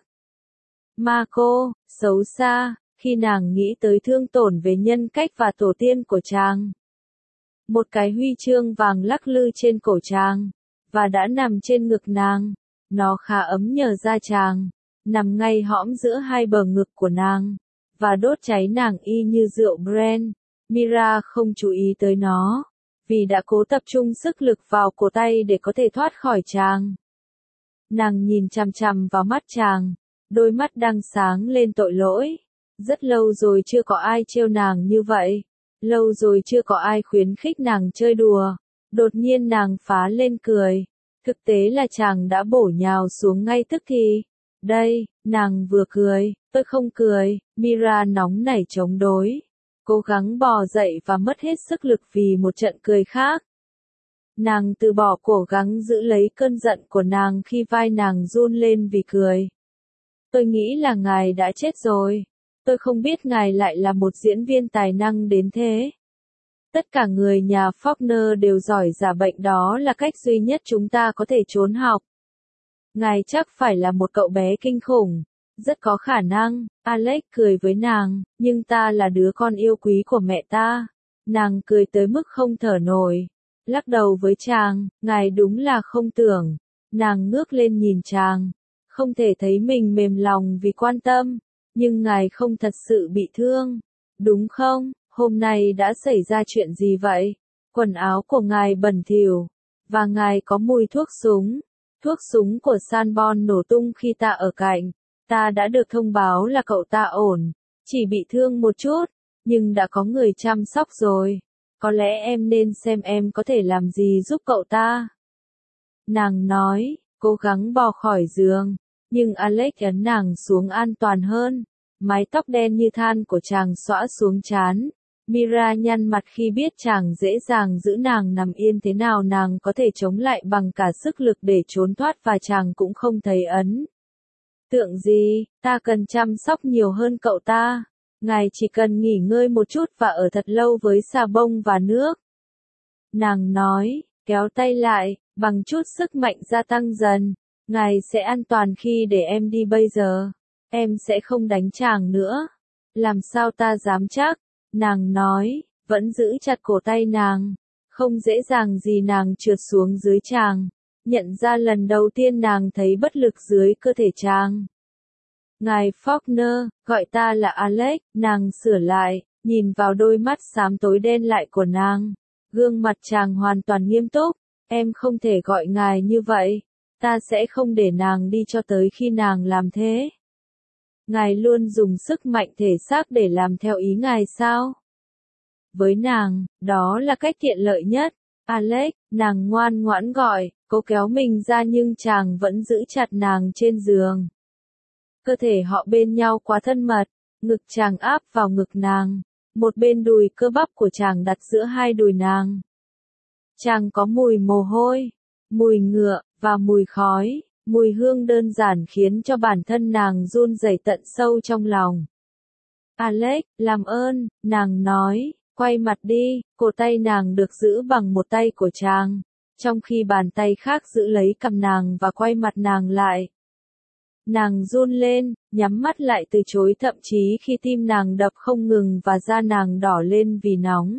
Marco, xấu xa, khi nàng nghĩ tới thương tổn về nhân cách và tổ tiên của chàng. Một cái huy chương vàng lắc lư trên cổ chàng, và đã nằm trên ngực nàng. Nó khá ấm nhờ da chàng, nằm ngay hõm giữa hai bờ ngực của nàng, và đốt cháy nàng y như rượu Brand. Mira không chú ý tới nó, vì đã cố tập trung sức lực vào cổ tay để có thể thoát khỏi chàng. Nàng nhìn chằm chằm vào mắt chàng, đôi mắt đang sáng lên tội lỗi. Rất lâu rồi chưa có ai trêu nàng như vậy, lâu rồi chưa có ai khuyến khích nàng chơi đùa. Đột nhiên nàng phá lên cười, thực tế là chàng đã bổ nhào xuống ngay tức thì. đây, nàng vừa cười, tôi không cười, Mira nóng nảy chống đối. Cố gắng bò dậy và mất hết sức lực vì một trận cười khác. Nàng từ bỏ cố gắng giữ lấy cơn giận của nàng khi vai nàng run lên vì cười. Tôi nghĩ là ngài đã chết rồi. Tôi không biết ngài lại là một diễn viên tài năng đến thế. Tất cả người nhà Faulkner đều giỏi giả bệnh, đó là cách duy nhất chúng ta có thể trốn học. Ngài chắc phải là một cậu bé kinh khủng. Rất có khả năng, Alex cười với nàng, nhưng ta là đứa con yêu quý của mẹ ta. Nàng cười tới mức không thở nổi. Lắc đầu với chàng, ngài đúng là không tưởng. Nàng ngước lên nhìn chàng. Không thể thấy mình mềm lòng vì quan tâm. Nhưng ngài không thật sự bị thương. Đúng không? Hôm nay đã xảy ra chuyện gì vậy? Quần áo của ngài bẩn thỉu. Và ngài có mùi thuốc súng. Thuốc súng của Sanborn nổ tung khi ta ở cạnh. Ta đã được thông báo là cậu ta ổn. Chỉ bị thương một chút. Nhưng đã có người chăm sóc rồi. Có lẽ em nên xem em có thể làm gì giúp cậu ta. Nàng nói, cố gắng bò khỏi giường. Nhưng Alex ấn nàng xuống an toàn hơn. Mái tóc đen như than của chàng xõa xuống trán. Mira nhăn mặt khi biết chàng dễ dàng giữ nàng nằm yên thế nào, nàng có thể chống lại bằng cả sức lực để trốn thoát và chàng cũng không thấy ấn tượng gì. Ta cần chăm sóc nhiều hơn cậu ta. Ngài chỉ cần nghỉ ngơi một chút và ở thật lâu với xà bông và nước. Nàng nói, kéo tay lại, bằng chút sức mạnh gia tăng dần. Ngài sẽ an toàn khi để em đi bây giờ. Em sẽ không đánh chàng nữa. Làm sao ta dám chắc? Nàng nói, vẫn giữ chặt cổ tay nàng. Không dễ dàng gì nàng trượt xuống dưới chàng. Nhận ra lần đầu tiên nàng thấy bất lực dưới cơ thể chàng. Ngài Faulkner, gọi ta là Alex, nàng sửa lại, nhìn vào đôi mắt xám tối đen lại của nàng. Gương mặt chàng hoàn toàn nghiêm túc. Em không thể gọi ngài như vậy. Ta sẽ không để nàng đi cho tới khi nàng làm thế. Ngài luôn dùng sức mạnh thể xác để làm theo ý ngài sao? Với nàng, đó là cách tiện lợi nhất. Alex, nàng ngoan ngoãn gọi, cố kéo mình ra nhưng chàng vẫn giữ chặt nàng trên giường. Cơ thể họ bên nhau quá thân mật, ngực chàng áp vào ngực nàng. Một bên đùi cơ bắp của chàng đặt giữa hai đùi nàng. Chàng có mùi mồ hôi, mùi ngựa, và mùi khói. Mùi hương đơn giản khiến cho bản thân nàng run rẩy tận sâu trong lòng. Alex, làm ơn, nàng nói, quay mặt đi. Cổ tay nàng được giữ bằng một tay của chàng, trong khi bàn tay khác giữ lấy cằm nàng và quay mặt nàng lại. Nàng run lên, nhắm mắt lại từ chối, thậm chí khi tim nàng đập không ngừng và da nàng đỏ lên vì nóng.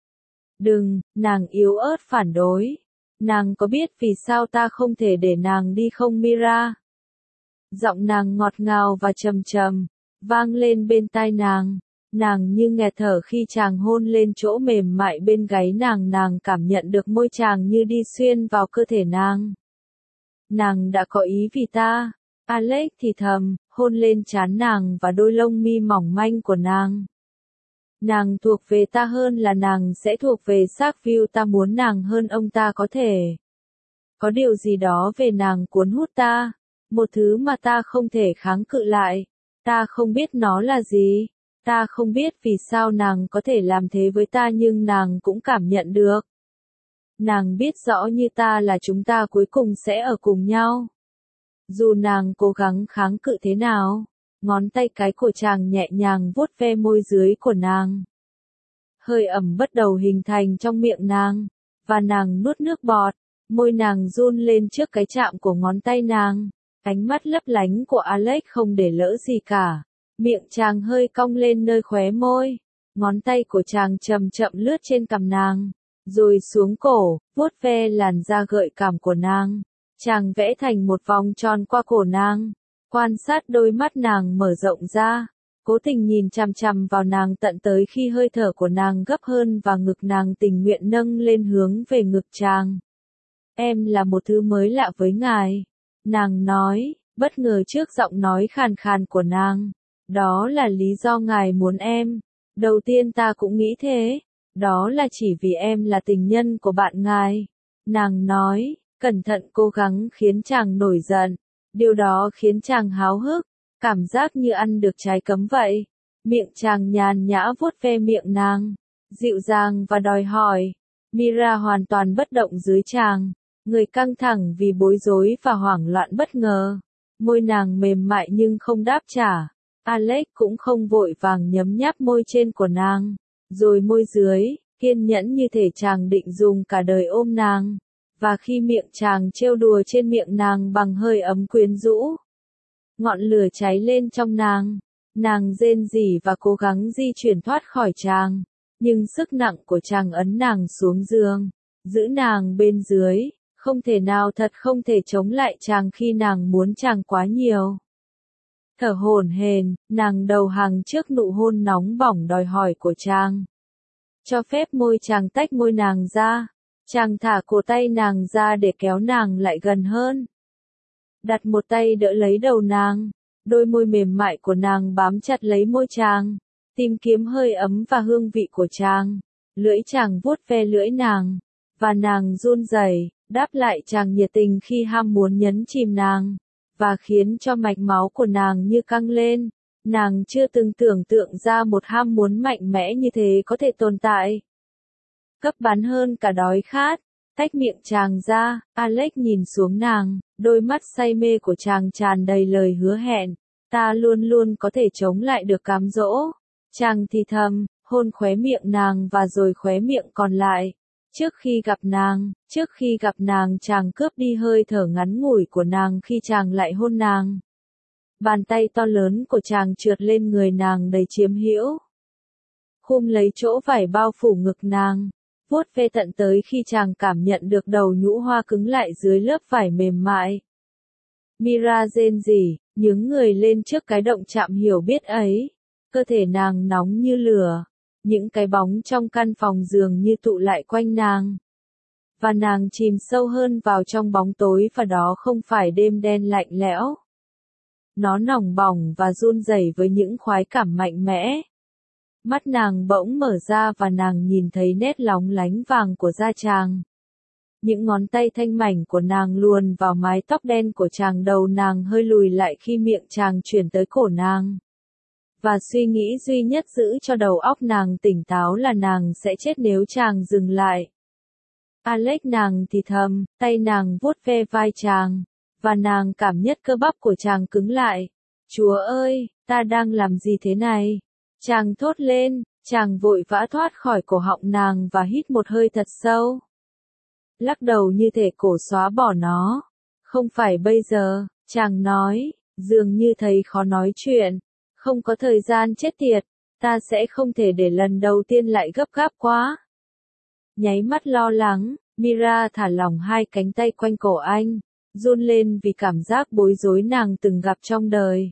Đừng, nàng yếu ớt phản đối. Nàng có biết vì sao ta không thể để nàng đi không Mira? Giọng nàng ngọt ngào và trầm trầm, vang lên bên tai nàng. Nàng như nghẹt thở khi chàng hôn lên chỗ mềm mại bên gáy nàng. Nàng cảm nhận được môi chàng như đi xuyên vào cơ thể nàng. Nàng đã có ý vì ta. Alex thì thầm, hôn lên trán nàng và đôi lông mi mỏng manh của nàng. Nàng thuộc về ta hơn là nàng sẽ thuộc về Sackville. Ta muốn nàng hơn ông ta có thể. Có điều gì đó về nàng cuốn hút ta. Một thứ mà ta không thể kháng cự lại. Ta không biết nó là gì. Ta không biết vì sao nàng có thể làm thế với ta, nhưng nàng cũng cảm nhận được. Nàng biết rõ như ta là chúng ta cuối cùng sẽ ở cùng nhau. Dù nàng cố gắng kháng cự thế nào. Ngón tay cái của chàng nhẹ nhàng vuốt ve môi dưới của nàng. Hơi ẩm bắt đầu hình thành trong miệng nàng, và nàng nuốt nước bọt. Môi nàng run lên trước cái chạm của ngón tay nàng. Ánh mắt lấp lánh của Alex không để lỡ gì cả. Miệng chàng hơi cong lên nơi khóe môi. Ngón tay của chàng chậm chậm lướt trên cằm nàng, rồi xuống cổ, vuốt ve làn da gợi cảm của nàng. Chàng vẽ thành một vòng tròn qua cổ nàng. Quan sát đôi mắt nàng mở rộng ra, cố tình nhìn chằm chằm vào nàng tận tới khi hơi thở của nàng gấp hơn và ngực nàng tình nguyện nâng lên hướng về ngực chàng. Em là một thứ mới lạ với ngài. Nàng nói, bất ngờ trước giọng nói khàn khàn của nàng. Đó là lý do ngài muốn em. Đầu tiên ta cũng nghĩ thế. Đó là chỉ vì em là tình nhân của bạn ngài. Nàng nói, cẩn thận cố gắng khiến chàng nổi giận. Điều đó khiến chàng háo hức, cảm giác như ăn được trái cấm vậy. Miệng chàng nhàn nhã vuốt ve miệng nàng, dịu dàng và đòi hỏi. Mira hoàn toàn bất động dưới chàng, người căng thẳng vì bối rối và hoảng loạn bất ngờ. Môi nàng mềm mại nhưng không đáp trả. Alex cũng không vội vàng nhấm nháp môi trên của nàng, rồi môi dưới, kiên nhẫn như thể chàng định dùng cả đời ôm nàng. Và khi miệng chàng trêu đùa trên miệng nàng bằng hơi ấm quyến rũ, ngọn lửa cháy lên trong nàng, nàng rên rỉ và cố gắng di chuyển thoát khỏi chàng, nhưng sức nặng của chàng ấn nàng xuống giường, giữ nàng bên dưới, không thể nào thật không thể chống lại chàng khi nàng muốn chàng quá nhiều. Thở hổn hển, nàng đầu hàng trước nụ hôn nóng bỏng đòi hỏi của chàng. Cho phép môi chàng tách môi nàng ra, chàng thả cổ tay nàng ra để kéo nàng lại gần hơn. Đặt một tay đỡ lấy đầu nàng, đôi môi mềm mại của nàng bám chặt lấy môi chàng, tìm kiếm hơi ấm và hương vị của chàng. Lưỡi chàng vuốt ve lưỡi nàng, và nàng run rẩy, đáp lại chàng nhiệt tình khi ham muốn nhấn chìm nàng, và khiến cho mạch máu của nàng như căng lên. Nàng chưa từng tưởng tượng ra một ham muốn mạnh mẽ như thế có thể tồn tại. Cấp bắn hơn cả đói khát, tách miệng chàng ra, Alex nhìn xuống nàng, đôi mắt say mê của chàng tràn đầy lời hứa hẹn. Ta luôn luôn có thể chống lại được cám dỗ. Chàng thì thầm, hôn khóe miệng nàng và rồi khóe miệng còn lại. Trước khi gặp nàng, trước khi gặp nàng chàng cướp đi hơi thở ngắn ngủi của nàng khi chàng lại hôn nàng. Bàn tay to lớn của chàng trượt lên người nàng đầy chiếm hữu, khum lấy chỗ vải bao phủ ngực nàng, vuốt ve tận tới khi chàng cảm nhận được đầu nhũ hoa cứng lại dưới lớp vải mềm mại. Mira rên rỉ, nhướng người lên trước cái động chạm hiểu biết ấy, cơ thể nàng nóng như lửa, những cái bóng trong căn phòng dường như tụ lại quanh nàng. Và nàng chìm sâu hơn vào trong bóng tối và đó không phải đêm đen lạnh lẽo. Nó nòng bỏng và run rẩy với những khoái cảm mạnh mẽ. Mắt nàng bỗng mở ra và nàng nhìn thấy nét lóng lánh vàng của da chàng. Những ngón tay thanh mảnh của nàng luồn vào mái tóc đen của chàng, đầu nàng hơi lùi lại khi miệng chàng chuyển tới cổ nàng. Và suy nghĩ duy nhất giữ cho đầu óc nàng tỉnh táo là nàng sẽ chết nếu chàng dừng lại. Alex nàng thì thầm, tay nàng vuốt ve vai chàng, và nàng cảm nhận cơ bắp của chàng cứng lại. Chúa ơi, ta đang làm gì thế này? Chàng thốt lên, chàng vội vã thoát khỏi cổ họng nàng và hít một hơi thật sâu. Lắc đầu như thể cổ xóa bỏ nó. Không phải bây giờ, chàng nói, dường như thấy khó nói chuyện. Không có thời gian chết tiệt, ta sẽ không thể để lần đầu tiên lại gấp gáp quá. Nháy mắt lo lắng, Mira thả lỏng hai cánh tay quanh cổ anh, run lên vì cảm giác bối rối nàng từng gặp trong đời.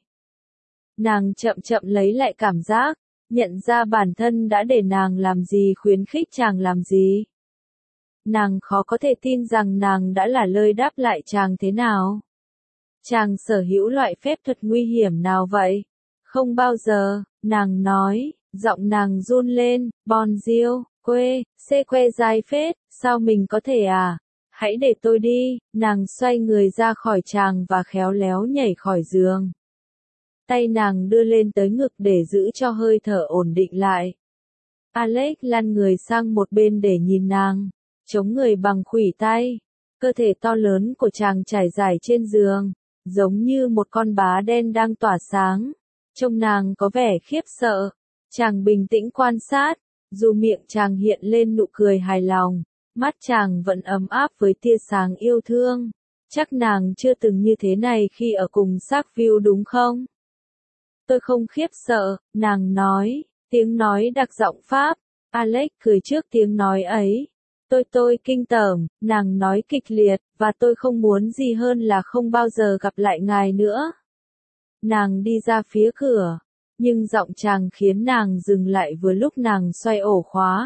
Nàng chậm chậm lấy lại cảm giác, nhận ra bản thân đã để nàng làm gì, khuyến khích chàng làm gì. Nàng khó có thể tin rằng nàng đã là lời đáp lại chàng thế nào. Chàng sở hữu loại phép thuật nguy hiểm nào vậy? Không bao giờ, nàng nói, giọng nàng run lên, Bonjour, quê, xê que dài phết, sao mình có thể à? Hãy để tôi đi, nàng xoay người ra khỏi chàng và khéo léo nhảy khỏi giường. Tay nàng đưa lên tới ngực để giữ cho hơi thở ổn định lại. Alex lăn người sang một bên để nhìn nàng, chống người bằng khuỷu tay. Cơ thể to lớn của chàng trải dài trên giường, giống như một con bá đen đang tỏa sáng. Trông nàng có vẻ khiếp sợ. Chàng bình tĩnh quan sát, dù miệng chàng hiện lên nụ cười hài lòng, mắt chàng vẫn ấm áp với tia sáng yêu thương. Chắc nàng chưa từng như thế này khi ở cùng Sackville đúng không? Tôi không khiếp sợ, nàng nói, tiếng nói đặc giọng Pháp. Alex cười trước tiếng nói ấy. Tôi tôi kinh tởm, nàng nói kịch liệt, và tôi không muốn gì hơn là không bao giờ gặp lại ngài nữa. Nàng đi ra phía cửa, nhưng giọng chàng khiến nàng dừng lại vừa lúc nàng xoay ổ khóa.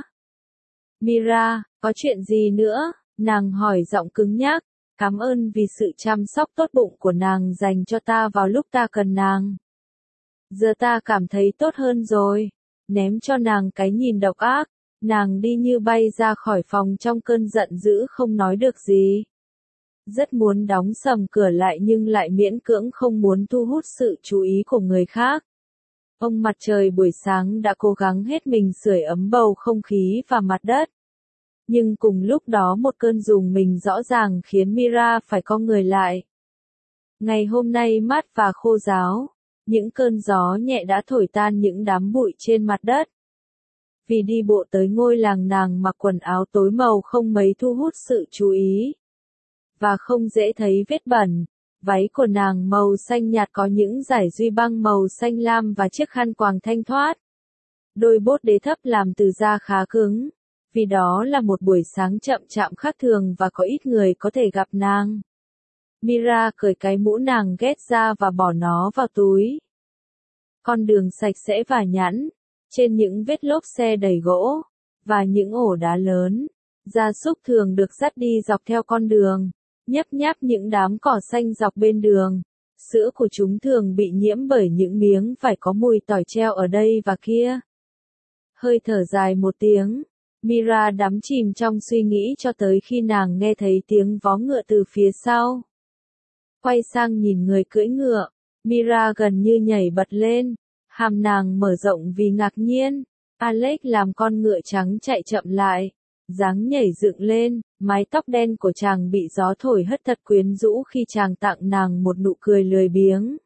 Mira, có chuyện gì nữa? Nàng hỏi giọng cứng nhắc. Cảm ơn vì sự chăm sóc tốt bụng của nàng dành cho ta vào lúc ta cần nàng. Giờ ta cảm thấy tốt hơn rồi. Ném cho nàng cái nhìn độc ác, nàng đi như bay ra khỏi phòng trong cơn giận dữ không nói được gì. rất muốn đóng sầm cửa lại nhưng lại miễn cưỡng không muốn thu hút sự chú ý của người khác. Ông mặt trời buổi sáng đã cố gắng hết mình sưởi ấm bầu không khí và mặt đất. Nhưng cùng lúc đó một cơn rùng mình rõ ràng khiến Mira phải co người lại. Ngày hôm nay mát và khô ráo, những cơn gió nhẹ đã thổi tan những đám bụi trên mặt đất. Vì đi bộ tới ngôi làng nàng mặc quần áo tối màu không mấy thu hút sự chú ý. Và không dễ thấy vết bẩn, váy của nàng màu xanh nhạt có những dải duy băng màu xanh lam và chiếc khăn quàng thanh thoát. Đôi bốt đế thấp làm từ da khá cứng, vì đó là một buổi sáng chậm chạp khác thường và có ít người có thể gặp nàng. Mira cởi cái mũ nàng ghét ra và bỏ nó vào túi. Con đường sạch sẽ và nhẵn, trên những vết lốp xe đầy gỗ, và những ổ đá lớn, gia súc thường được dắt đi dọc theo con đường, nhấp nháp những đám cỏ xanh dọc bên đường. Sữa của chúng thường bị nhiễm bởi những miếng vải có mùi tỏi treo ở đây và kia. Hơi thở dài một tiếng, Mira đắm chìm trong suy nghĩ cho tới khi nàng nghe thấy tiếng vó ngựa từ phía sau. Quay sang nhìn người cưỡi ngựa, Mira gần như nhảy bật lên, hàm nàng mở rộng vì ngạc nhiên. Alex làm con ngựa trắng chạy chậm lại, dáng nhảy dựng lên, mái tóc đen của chàng bị gió thổi hất thật quyến rũ khi chàng tặng nàng một nụ cười lười biếng.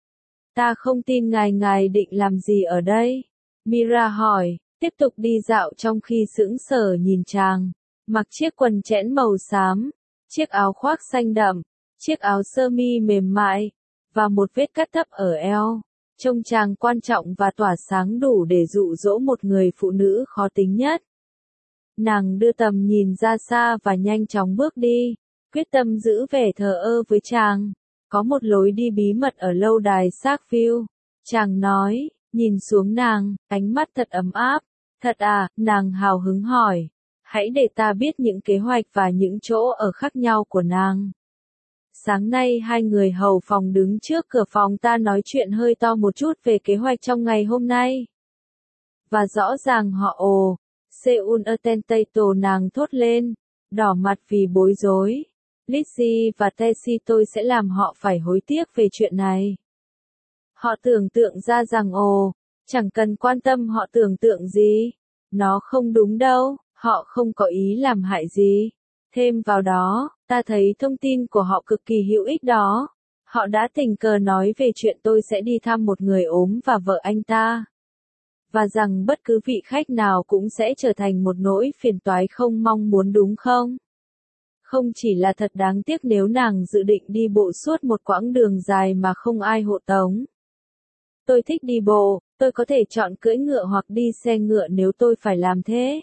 Ta không tin ngài ngài định làm gì ở đây? Mira hỏi, tiếp tục đi dạo trong khi sững sờ nhìn chàng, mặc chiếc quần chẽn màu xám, chiếc áo khoác xanh đậm, chiếc áo sơ mi mềm mại, và một vết cắt thấp ở eo. Trông chàng quan trọng và tỏa sáng đủ để dụ dỗ một người phụ nữ khó tính nhất. Nàng đưa tầm nhìn ra xa và nhanh chóng bước đi, quyết tâm giữ vẻ thờ ơ với chàng. Có một lối đi bí mật ở lâu đài Sackville, chàng nói, nhìn xuống nàng, ánh mắt thật ấm áp. Thật à, nàng hào hứng hỏi. Hãy để ta biết những kế hoạch và những chỗ ở khác nhau của nàng. Sáng nay hai người hầu phòng đứng trước cửa phòng ta nói chuyện hơi to một chút về kế hoạch trong ngày hôm nay. Và rõ ràng họ ồ, Seoul Attentato nàng thốt lên, đỏ mặt vì bối rối. Lizzie và Tessie tôi sẽ làm họ phải hối tiếc về chuyện này. Họ tưởng tượng ra rằng ồ, chẳng cần quan tâm họ tưởng tượng gì. Nó không đúng đâu, họ không có ý làm hại gì. Thêm vào đó, ta thấy thông tin của họ cực kỳ hữu ích đó. Họ đã tình cờ nói về chuyện tôi sẽ đi thăm một người ốm và vợ anh ta. Và rằng bất cứ vị khách nào cũng sẽ trở thành một nỗi phiền toái không mong muốn đúng không? Không chỉ là thật đáng tiếc nếu nàng dự định đi bộ suốt một quãng đường dài mà không ai hộ tống. Tôi thích đi bộ, tôi có thể chọn cưỡi ngựa hoặc đi xe ngựa nếu tôi phải làm thế.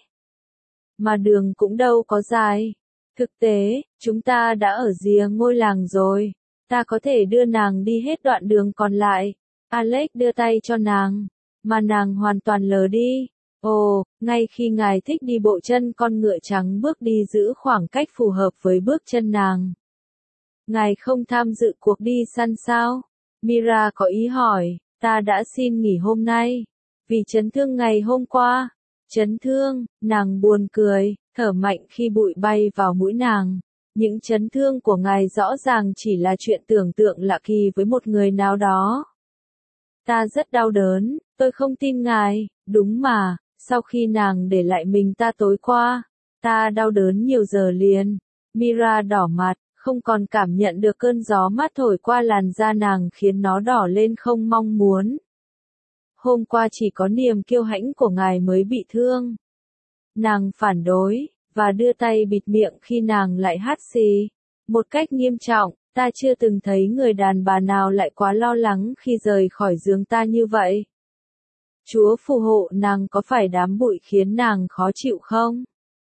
Mà đường cũng đâu có dài. Thực tế, chúng ta đã ở rìa ngôi làng rồi. Ta có thể đưa nàng đi hết đoạn đường còn lại. Alex đưa tay cho nàng, mà nàng hoàn toàn lờ đi. Ồ, ngay khi ngài thích đi bộ chân con ngựa trắng bước đi giữ khoảng cách phù hợp với bước chân nàng. Ngài không tham dự cuộc đi săn sao? Mira có ý hỏi, ta đã xin nghỉ hôm nay. Vì chấn thương ngày hôm qua. Chấn thương, nàng buồn cười, thở mạnh khi bụi bay vào mũi nàng. Những chấn thương của ngài rõ ràng chỉ là chuyện tưởng tượng lạ kỳ với một người nào đó. Ta rất đau đớn, tôi không tin ngài, đúng mà, sau khi nàng để lại mình ta tối qua, ta đau đớn nhiều giờ liền. Mira đỏ mặt, không còn cảm nhận được cơn gió mát thổi qua làn da nàng khiến nó đỏ lên không mong muốn. Hôm qua chỉ có niềm kiêu hãnh của ngài mới bị thương. Nàng phản đối, và đưa tay bịt miệng khi nàng lại hắt xì. Một cách nghiêm trọng, ta chưa từng thấy người đàn bà nào lại quá lo lắng khi rời khỏi giường ta như vậy. Chúa phù hộ nàng có phải đám bụi khiến nàng khó chịu không?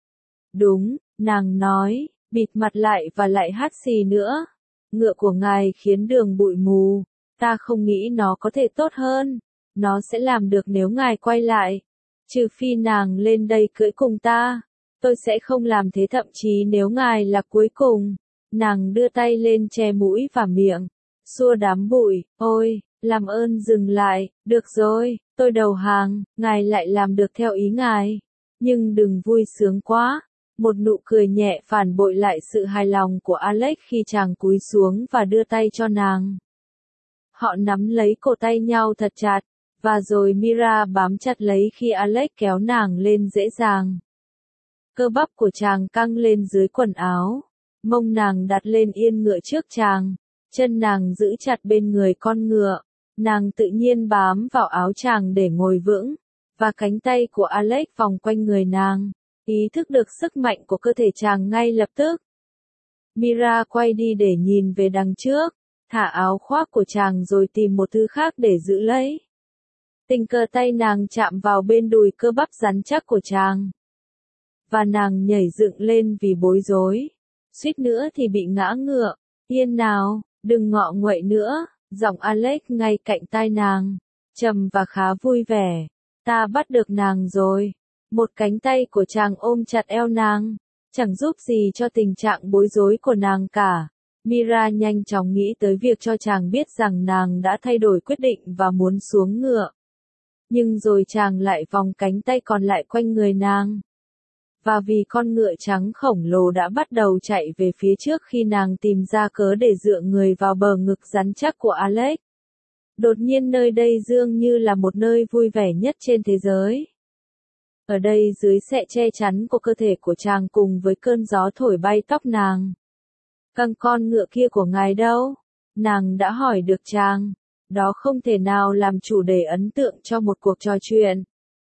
Đúng, nàng nói, bịt mặt lại và lại hắt xì nữa. Ngựa của ngài khiến đường bụi mù, ta không nghĩ nó có thể tốt hơn. Nó sẽ làm được nếu ngài quay lại. Trừ phi nàng lên đây cưỡi cùng ta. Tôi sẽ không làm thế thậm chí nếu ngài là cuối cùng. Nàng đưa tay lên che mũi và miệng. Xua đám bụi, ôi, làm ơn dừng lại, được rồi, tôi đầu hàng, ngài lại làm được theo ý ngài. Nhưng đừng vui sướng quá. Một nụ cười nhẹ phản bội lại sự hài lòng của Alex khi chàng cúi xuống và đưa tay cho nàng. Họ nắm lấy cổ tay nhau thật chặt, và rồi Mira bám chặt lấy khi Alex kéo nàng lên dễ dàng. Cơ bắp của chàng căng lên dưới quần áo, mông nàng đặt lên yên ngựa trước chàng, chân nàng giữ chặt bên người con ngựa, nàng tự nhiên bám vào áo chàng để ngồi vững, và cánh tay của Alex vòng quanh người nàng, ý thức được sức mạnh của cơ thể chàng ngay lập tức. Mira quay đi để nhìn về đằng trước, thả áo khoác của chàng rồi tìm một thứ khác để giữ lấy. Tình cờ tay nàng chạm vào bên đùi cơ bắp rắn chắc của chàng. Và nàng nhảy dựng lên vì bối rối. Suýt nữa thì bị ngã ngựa. Yên nào, đừng ngọ nguậy nữa, giọng Alex ngay cạnh tai nàng, trầm và khá vui vẻ. Ta bắt được nàng rồi. Một cánh tay của chàng ôm chặt eo nàng, chẳng giúp gì cho tình trạng bối rối của nàng cả. Mira nhanh chóng nghĩ tới việc cho chàng biết rằng nàng đã thay đổi quyết định và muốn xuống ngựa. Nhưng rồi chàng lại vòng cánh tay còn lại quanh người nàng. Và vì con ngựa trắng khổng lồ đã bắt đầu chạy về phía trước khi nàng tìm ra cớ để dựa người vào bờ ngực rắn chắc của Alex. Đột nhiên nơi đây dường như là một nơi vui vẻ nhất trên thế giới. Ở đây dưới xệ che chắn của cơ thể của chàng cùng với cơn gió thổi bay tóc nàng. Căng con ngựa kia của ngài đâu? Nàng đã hỏi được chàng. Đó không thể nào làm chủ đề ấn tượng cho một cuộc trò chuyện.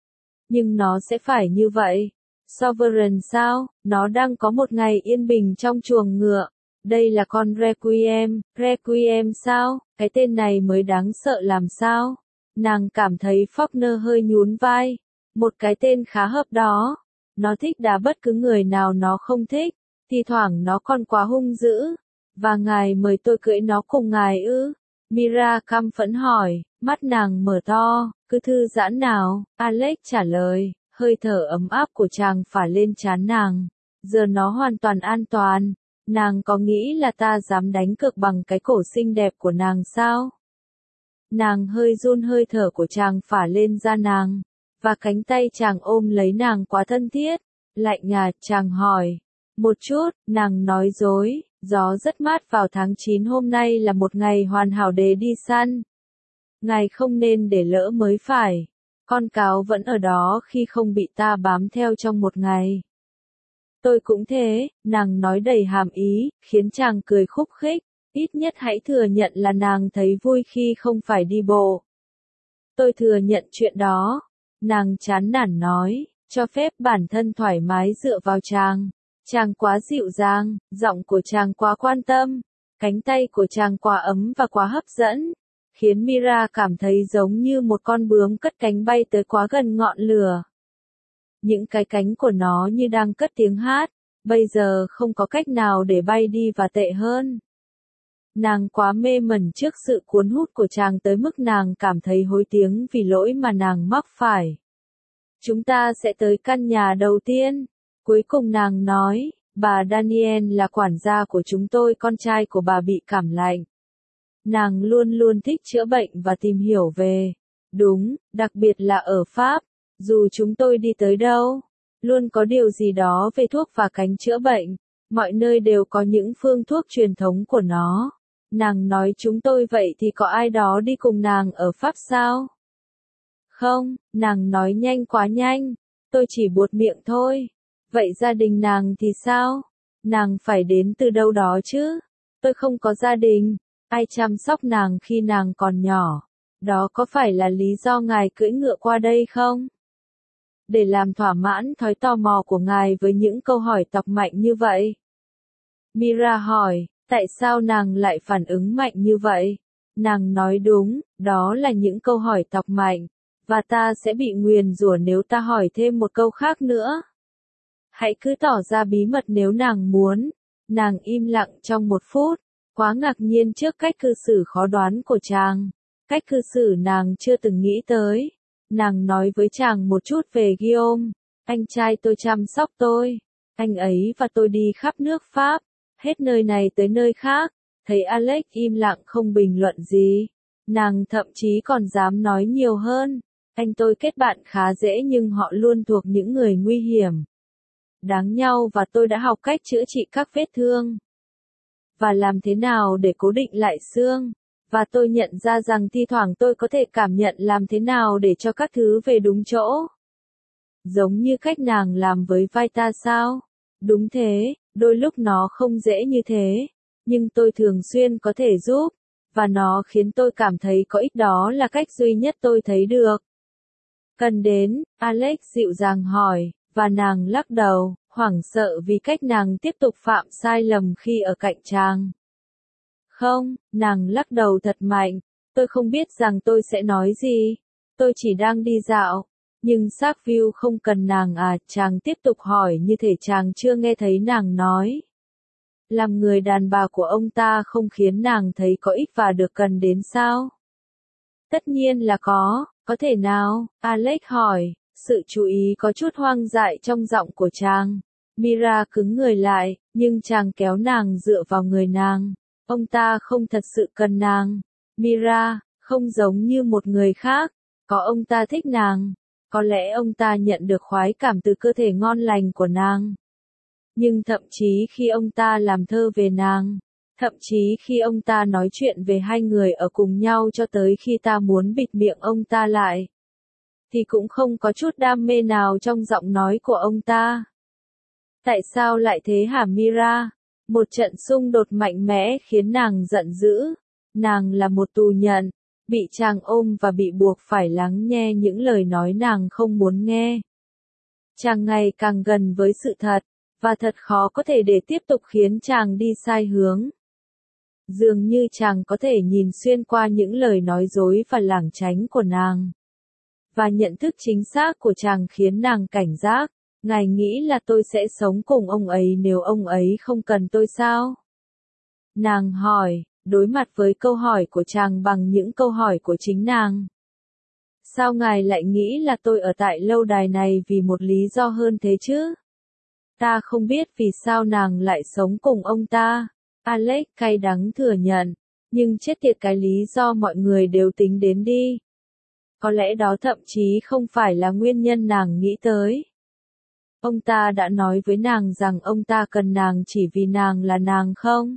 Nhưng nó sẽ phải như vậy. Sovereign sao? Nó đang có một ngày yên bình trong chuồng ngựa. Đây là con Requiem. Requiem sao? Cái tên này mới đáng sợ làm sao? Nàng cảm thấy Faulkner hơi nhún vai. Một cái tên khá hợp đó. Nó thích đá bất cứ người nào nó không thích. Thì thoảng nó còn quá hung dữ. Và ngài mời tôi cưỡi nó cùng ngài ư? Mira căm phẫn hỏi, mắt nàng mở to, cứ thư giãn nào, Alex trả lời, hơi thở ấm áp của chàng phả lên trán nàng. Giờ nó hoàn toàn an toàn, nàng có nghĩ là ta dám đánh cược bằng cái cổ xinh đẹp của nàng sao? Nàng hơi run, hơi thở của chàng phả lên da nàng, và cánh tay chàng ôm lấy nàng quá thân thiết. Lạnh ngà, chàng hỏi. Một chút, nàng nói dối. Gió rất mát vào tháng chín hôm nay là một ngày hoàn hảo để đi săn. Ngài không nên để lỡ mới phải. Con cáo vẫn ở đó khi không bị ta bám theo trong một ngày. Tôi cũng thế, nàng nói đầy hàm ý, khiến chàng cười khúc khích. Ít nhất hãy thừa nhận là nàng thấy vui khi không phải đi bộ. Tôi thừa nhận chuyện đó. Nàng chán nản nói, cho phép bản thân thoải mái dựa vào chàng. Chàng quá dịu dàng, giọng của chàng quá quan tâm, cánh tay của chàng quá ấm và quá hấp dẫn, khiến Mira cảm thấy giống như một con bướm cất cánh bay tới quá gần ngọn lửa. Những cái cánh của nó như đang cất tiếng hát, bây giờ không có cách nào để bay đi và tệ hơn. Nàng quá mê mẩn trước sự cuốn hút của chàng tới mức nàng cảm thấy hối tiếc vì lỗi mà nàng mắc phải. Chúng ta sẽ tới căn nhà đầu tiên. Cuối cùng nàng nói, bà Daniel là quản gia của chúng tôi, con trai của bà bị cảm lạnh. Nàng luôn luôn thích chữa bệnh và tìm hiểu về. Đúng, đặc biệt là ở Pháp, dù chúng tôi đi tới đâu, luôn có điều gì đó về thuốc và cánh chữa bệnh. Mọi nơi đều có những phương thuốc truyền thống của nó. Nàng nói chúng tôi vậy thì có ai đó đi cùng nàng ở Pháp sao? Không, nàng nói nhanh quá nhanh. Tôi chỉ buột miệng thôi. Vậy gia đình nàng thì sao? Nàng phải đến từ đâu đó chứ? Tôi không có gia đình. Ai chăm sóc nàng khi nàng còn nhỏ? Đó có phải là lý do ngài cưỡi ngựa qua đây không? Để làm thỏa mãn thói tò mò của ngài với những câu hỏi tọc mạnh như vậy. Mira hỏi, tại sao nàng lại phản ứng mạnh như vậy? Nàng nói đúng, đó là những câu hỏi tọc mạnh, và ta sẽ bị nguyền rủa nếu ta hỏi thêm một câu khác nữa. Hãy cứ tỏ ra bí mật nếu nàng muốn. Nàng im lặng trong một phút, quá ngạc nhiên trước cách cư xử khó đoán của chàng. Cách cư xử nàng chưa từng nghĩ tới. Nàng nói với chàng một chút về Guillaume. Anh trai tôi chăm sóc tôi. Anh ấy và tôi đi khắp nước Pháp, hết nơi này tới nơi khác. Thấy Alex im lặng không bình luận gì. Nàng thậm chí còn dám nói nhiều hơn. Anh tôi kết bạn khá dễ nhưng họ luôn thuộc những người nguy hiểm. đáng nhau và tôi đã học cách chữa trị các vết thương. Và làm thế nào để cố định lại xương. Và tôi nhận ra rằng thi thoảng tôi có thể cảm nhận làm thế nào để cho các thứ về đúng chỗ. Giống như cách nàng làm với vai ta sao? Đúng thế, đôi lúc nó không dễ như thế. Nhưng tôi thường xuyên có thể giúp. Và nó khiến tôi cảm thấy có ích, đó là cách duy nhất tôi thấy được. Cần đến, Alex dịu dàng hỏi, và nàng lắc đầu, hoảng sợ vì cách nàng tiếp tục phạm sai lầm khi ở cạnh chàng. Không, nàng lắc đầu thật mạnh, tôi không biết rằng tôi sẽ nói gì. Tôi chỉ đang đi dạo. Nhưng Sackville không cần nàng à, chàng tiếp tục hỏi như thể chàng chưa nghe thấy nàng nói. Làm người đàn bà của ông ta không khiến nàng thấy có ích và được cần đến sao? Tất nhiên là có, có thể nào? Alex hỏi, sự chú ý có chút hoang dại trong giọng của chàng. Mira cứng người lại, nhưng chàng kéo nàng dựa vào người nàng. Ông ta không thật sự cần nàng. Mira, không giống như một người khác. Có ông ta thích nàng. Có lẽ ông ta nhận được khoái cảm từ cơ thể ngon lành của nàng. Nhưng thậm chí khi ông ta làm thơ về nàng, thậm chí khi ông ta nói chuyện về hai người ở cùng nhau cho tới khi ta muốn bịt miệng ông ta lại, thì cũng không có chút đam mê nào trong giọng nói của ông ta. Tại sao lại thế hả Mira? Một trận xung đột mạnh mẽ khiến nàng giận dữ. Nàng là một tù nhân, bị chàng ôm và bị buộc phải lắng nghe những lời nói nàng không muốn nghe. Chàng ngày càng gần với sự thật, và thật khó có thể để tiếp tục khiến chàng đi sai hướng. Dường như chàng có thể nhìn xuyên qua những lời nói dối và lảng tránh của nàng. Và nhận thức chính xác của chàng khiến nàng cảnh giác. Ngài nghĩ là tôi sẽ sống cùng ông ấy nếu ông ấy không cần tôi sao? Nàng hỏi, đối mặt với câu hỏi của chàng bằng những câu hỏi của chính nàng. Sao ngài lại nghĩ là tôi ở tại lâu đài này vì một lý do hơn thế chứ? Ta không biết vì sao nàng lại sống cùng ông ta. Alex cay đắng thừa nhận, nhưng chết tiệt cái lý do mọi người đều tính đến đi. Có lẽ đó thậm chí không phải là nguyên nhân nàng nghĩ tới. Ông ta đã nói với nàng rằng ông ta cần nàng chỉ vì nàng là nàng không?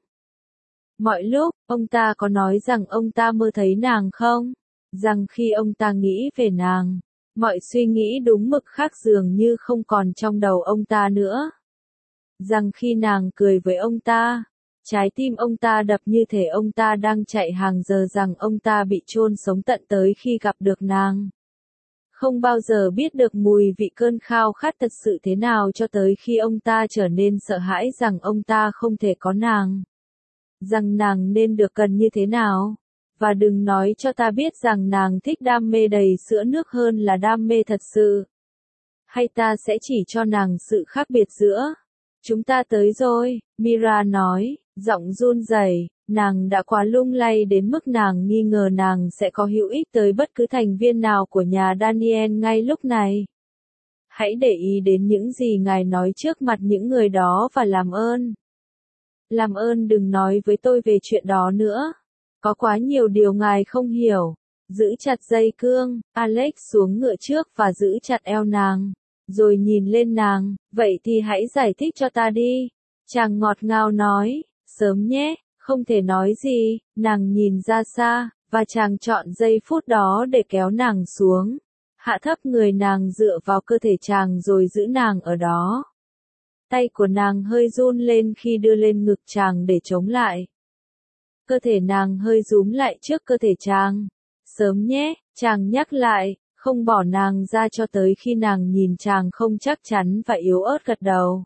Mọi lúc, ông ta có nói rằng ông ta mơ thấy nàng không? Rằng khi ông ta nghĩ về nàng, mọi suy nghĩ đúng mực khác dường như không còn trong đầu ông ta nữa. Rằng khi nàng cười với ông ta, trái tim ông ta đập như thể ông ta đang chạy hàng giờ, rằng ông ta bị chôn sống tận tới khi gặp được nàng. Không bao giờ biết được mùi vị cơn khao khát thật sự thế nào cho tới khi ông ta trở nên sợ hãi rằng ông ta không thể có nàng. Rằng nàng nên được cần như thế nào. Và đừng nói cho ta biết rằng nàng thích đam mê đầy sữa nước hơn là đam mê thật sự. Hay ta sẽ chỉ cho nàng sự khác biệt giữa. Chúng ta tới rồi, Mira nói, giọng run rẩy. Nàng đã quá lung lay đến mức nàng nghi ngờ nàng sẽ có hữu ích tới bất cứ thành viên nào của nhà Daniel ngay lúc này. Hãy để ý đến những gì ngài nói trước mặt những người đó và làm ơn. Làm ơn đừng nói với tôi về chuyện đó nữa. Có quá nhiều điều ngài không hiểu. Giữ chặt dây cương, Alex xuống ngựa trước và giữ chặt eo nàng. Rồi nhìn lên nàng, vậy thì hãy giải thích cho ta đi. Chàng ngọt ngào nói, sớm nhé. Không thể nói gì, nàng nhìn ra xa, và chàng chọn giây phút đó để kéo nàng xuống. Hạ thấp người nàng dựa vào cơ thể chàng rồi giữ nàng ở đó. Tay của nàng hơi run lên khi đưa lên ngực chàng để chống lại. Cơ thể nàng hơi rúm lại trước cơ thể chàng. Sớm nhé, chàng nhắc lại, không bỏ nàng ra cho tới khi nàng nhìn chàng không chắc chắn và yếu ớt gật đầu.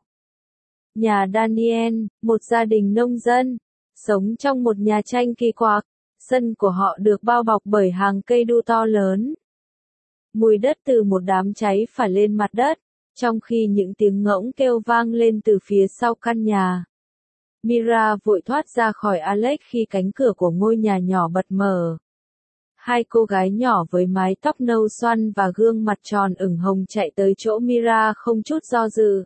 Nhà Daniel, một gia đình nông dân, sống trong một nhà tranh kỳ quặc. Sân của họ được bao bọc bởi hàng cây đu to lớn. Mùi đất từ một đám cháy phả lên mặt đất, trong khi những tiếng ngỗng kêu vang lên từ phía sau căn nhà. Mira vội thoát ra khỏi Alex khi cánh cửa của ngôi nhà nhỏ bật mở. Hai cô gái nhỏ với mái tóc nâu xoăn và gương mặt tròn ửng hồng chạy tới chỗ Mira không chút do dự.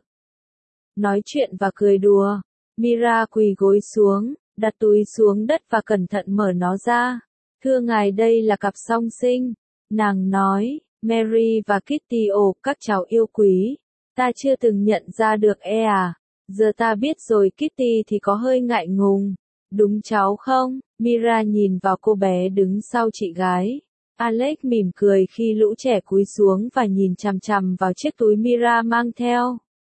Nói chuyện và cười đùa, Mira quỳ gối xuống, đặt túi xuống đất và cẩn thận mở nó ra. Thưa ngài, đây là cặp song sinh. Nàng nói, Mary và Kitty. Ồ, các cháu yêu quý. Ta chưa từng nhận ra được e à. Giờ ta biết rồi. Kitty thì có hơi ngại ngùng. Đúng cháu không? Mira nhìn vào cô bé đứng sau chị gái. Alex mỉm cười khi lũ trẻ cúi xuống và nhìn chằm chằm vào chiếc túi Mira mang theo.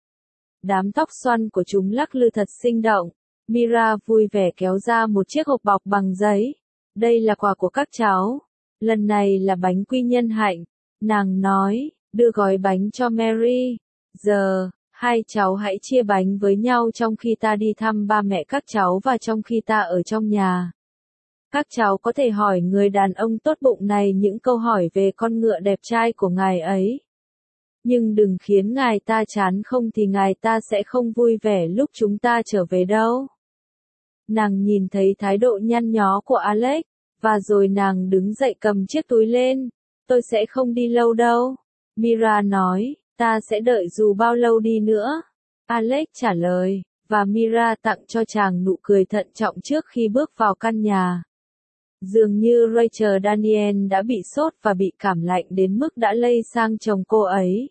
Đám tóc xoăn của chúng lắc lư thật sinh động. Mira vui vẻ kéo ra một chiếc hộp bọc bằng giấy. Đây là quà của các cháu. Lần này là bánh quy nhân hạnh. Nàng nói, đưa gói bánh cho Mary. Giờ, hai cháu hãy chia bánh với nhau trong khi ta đi thăm ba mẹ các cháu và trong khi ta ở trong nhà. Các cháu có thể hỏi người đàn ông tốt bụng này những câu hỏi về con ngựa đẹp trai của ngài ấy. Nhưng đừng khiến ngài ta chán, không thì ngài ta sẽ không vui vẻ lúc chúng ta trở về đâu. Nàng nhìn thấy thái độ nhăn nhó của Alex, và rồi nàng đứng dậy cầm chiếc túi lên. Tôi sẽ không đi lâu đâu. Mira nói, ta sẽ đợi dù bao lâu đi nữa. Alex trả lời, và Mira tặng cho chàng nụ cười thận trọng trước khi bước vào căn nhà. Dường như Rachel Daniel đã bị sốt và bị cảm lạnh đến mức đã lây sang chồng cô ấy.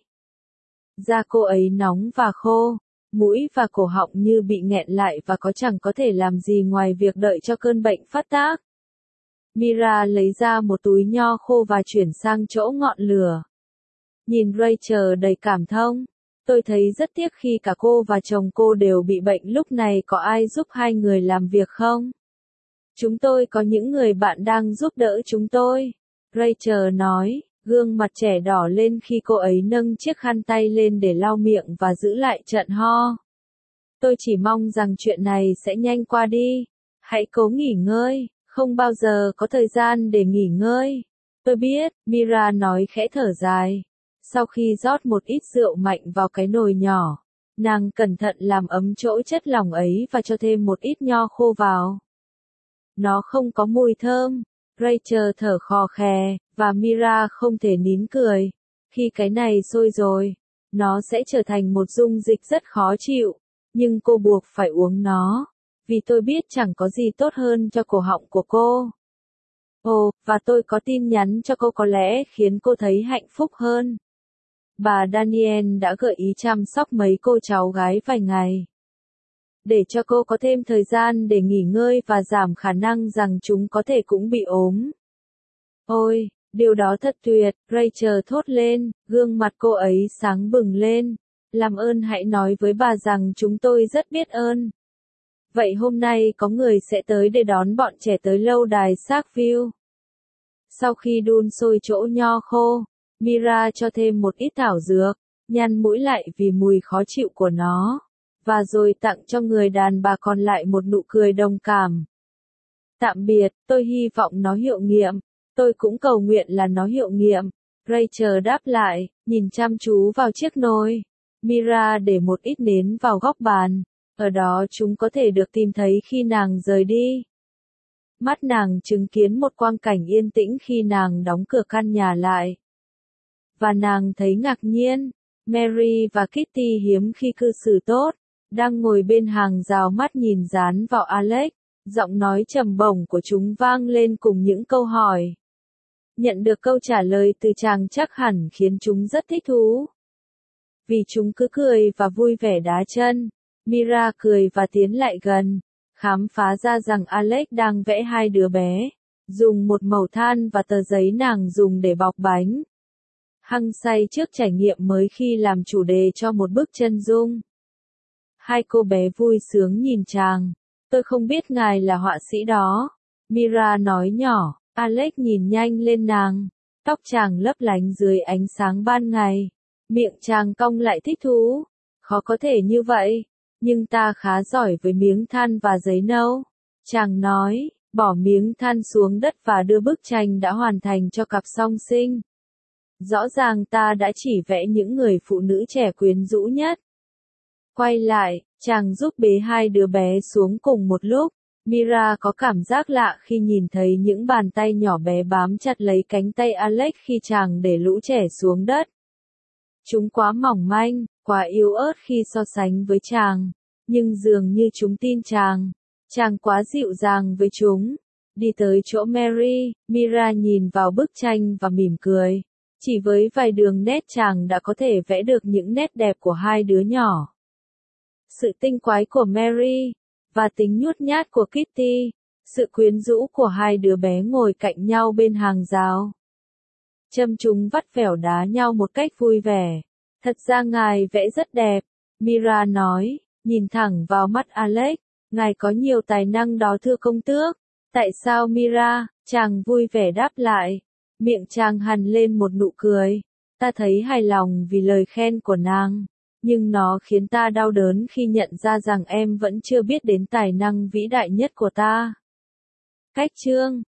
Da cô ấy nóng và khô, mũi và cổ họng như bị nghẹn lại và có chẳng có thể làm gì ngoài việc đợi cho cơn bệnh phát tác. Mira lấy ra một túi nho khô và chuyển sang chỗ ngọn lửa. Nhìn Rachel đầy cảm thông. Tôi thấy rất tiếc khi cả cô và chồng cô đều bị bệnh lúc này, có ai giúp hai người làm việc không? Chúng tôi có những người bạn đang giúp đỡ chúng tôi. Rachel nói, gương mặt trẻ đỏ lên khi cô ấy nâng chiếc khăn tay lên để lau miệng và giữ lại trận ho. Tôi chỉ mong rằng chuyện này sẽ nhanh qua đi. Hãy cố nghỉ ngơi, không bao giờ có thời gian để nghỉ ngơi. Tôi biết, Mira nói khẽ thở dài. Sau khi rót một ít rượu mạnh vào cái nồi nhỏ, nàng cẩn thận làm ấm chỗ chất lỏng ấy và cho thêm một ít nho khô vào. Nó không có mùi thơm. Rachel thở khò khè, và Mira không thể nín cười. Khi cái này sôi rồi, nó sẽ trở thành một dung dịch rất khó chịu, nhưng cô buộc phải uống nó, vì tôi biết chẳng có gì tốt hơn cho cổ họng của cô. Ồ, và tôi có tin nhắn cho cô có lẽ khiến cô thấy hạnh phúc hơn. Bà Daniel đã gợi ý chăm sóc mấy cô cháu gái vài ngày, để cho cô có thêm thời gian để nghỉ ngơi và giảm khả năng rằng chúng có thể cũng bị ốm. Ôi, điều đó thật tuyệt, Rachel thốt lên, gương mặt cô ấy sáng bừng lên. Làm ơn hãy nói với bà rằng chúng tôi rất biết ơn. Vậy hôm nay có người sẽ tới để đón bọn trẻ tới lâu đài Sackville. Sau khi đun sôi chỗ nho khô, Mira cho thêm một ít thảo dược, nhăn mũi lại vì mùi khó chịu của nó, và rồi tặng cho người đàn bà còn lại một nụ cười đồng cảm. Tạm biệt, tôi hy vọng nó hiệu nghiệm. Tôi cũng cầu nguyện là nó hiệu nghiệm. Rachel đáp lại, nhìn chăm chú vào chiếc nồi. Mira để một ít nến vào góc bàn. Ở đó chúng có thể được tìm thấy khi nàng rời đi. Mắt nàng chứng kiến một quang cảnh yên tĩnh khi nàng đóng cửa căn nhà lại. Và nàng thấy ngạc nhiên. Mary và Kitty hiếm khi cư xử tốt, đang ngồi bên hàng rào mắt nhìn dán vào Alex. Giọng nói trầm bổng của chúng vang lên cùng những câu hỏi. Nhận được câu trả lời từ chàng chắc hẳn khiến chúng rất thích thú. Vì chúng cứ cười và vui vẻ đá chân. Mira cười và tiến lại gần, khám phá ra rằng Alex đang vẽ hai đứa bé, dùng một mẩu than và tờ giấy nàng dùng để bọc bánh. Hăng say trước trải nghiệm mới khi làm chủ đề cho một bức chân dung. Hai cô bé vui sướng nhìn chàng. Tôi không biết ngài là họa sĩ đó. Mira nói nhỏ. Alex nhìn nhanh lên nàng. Tóc chàng lấp lánh dưới ánh sáng ban ngày. Miệng chàng cong lại thích thú. Khó có thể như vậy. Nhưng ta khá giỏi với miếng than và giấy nâu. Chàng nói, bỏ miếng than xuống đất và đưa bức tranh đã hoàn thành cho cặp song sinh. Rõ ràng ta đã chỉ vẽ những người phụ nữ trẻ quyến rũ nhất. Quay lại, chàng giúp bế hai đứa bé xuống cùng một lúc. Mira có cảm giác lạ khi nhìn thấy những bàn tay nhỏ bé bám chặt lấy cánh tay Alex khi chàng để lũ trẻ xuống đất. Chúng quá mỏng manh, quá yếu ớt khi so sánh với chàng, nhưng dường như chúng tin chàng. Chàng quá dịu dàng với chúng. Đi tới chỗ Mary, Mira nhìn vào bức tranh và mỉm cười. Chỉ với vài đường nét chàng đã có thể vẽ được những nét đẹp của hai đứa nhỏ. Sự tinh quái của Mary, và tính nhút nhát của Kitty, sự quyến rũ của hai đứa bé ngồi cạnh nhau bên hàng rào. Châm chúng vắt vẻo đá nhau một cách vui vẻ. Thật ra ngài vẽ rất đẹp, Mira nói, nhìn thẳng vào mắt Alex. Ngài có nhiều tài năng đó thưa công tước. Tại sao Mira? Chàng vui vẻ đáp lại. Miệng chàng hằn lên một nụ cười. Ta thấy hài lòng vì lời khen của nàng. Nhưng nó khiến ta đau đớn khi nhận ra rằng em vẫn chưa biết đến tài năng vĩ đại nhất của ta. Cách chương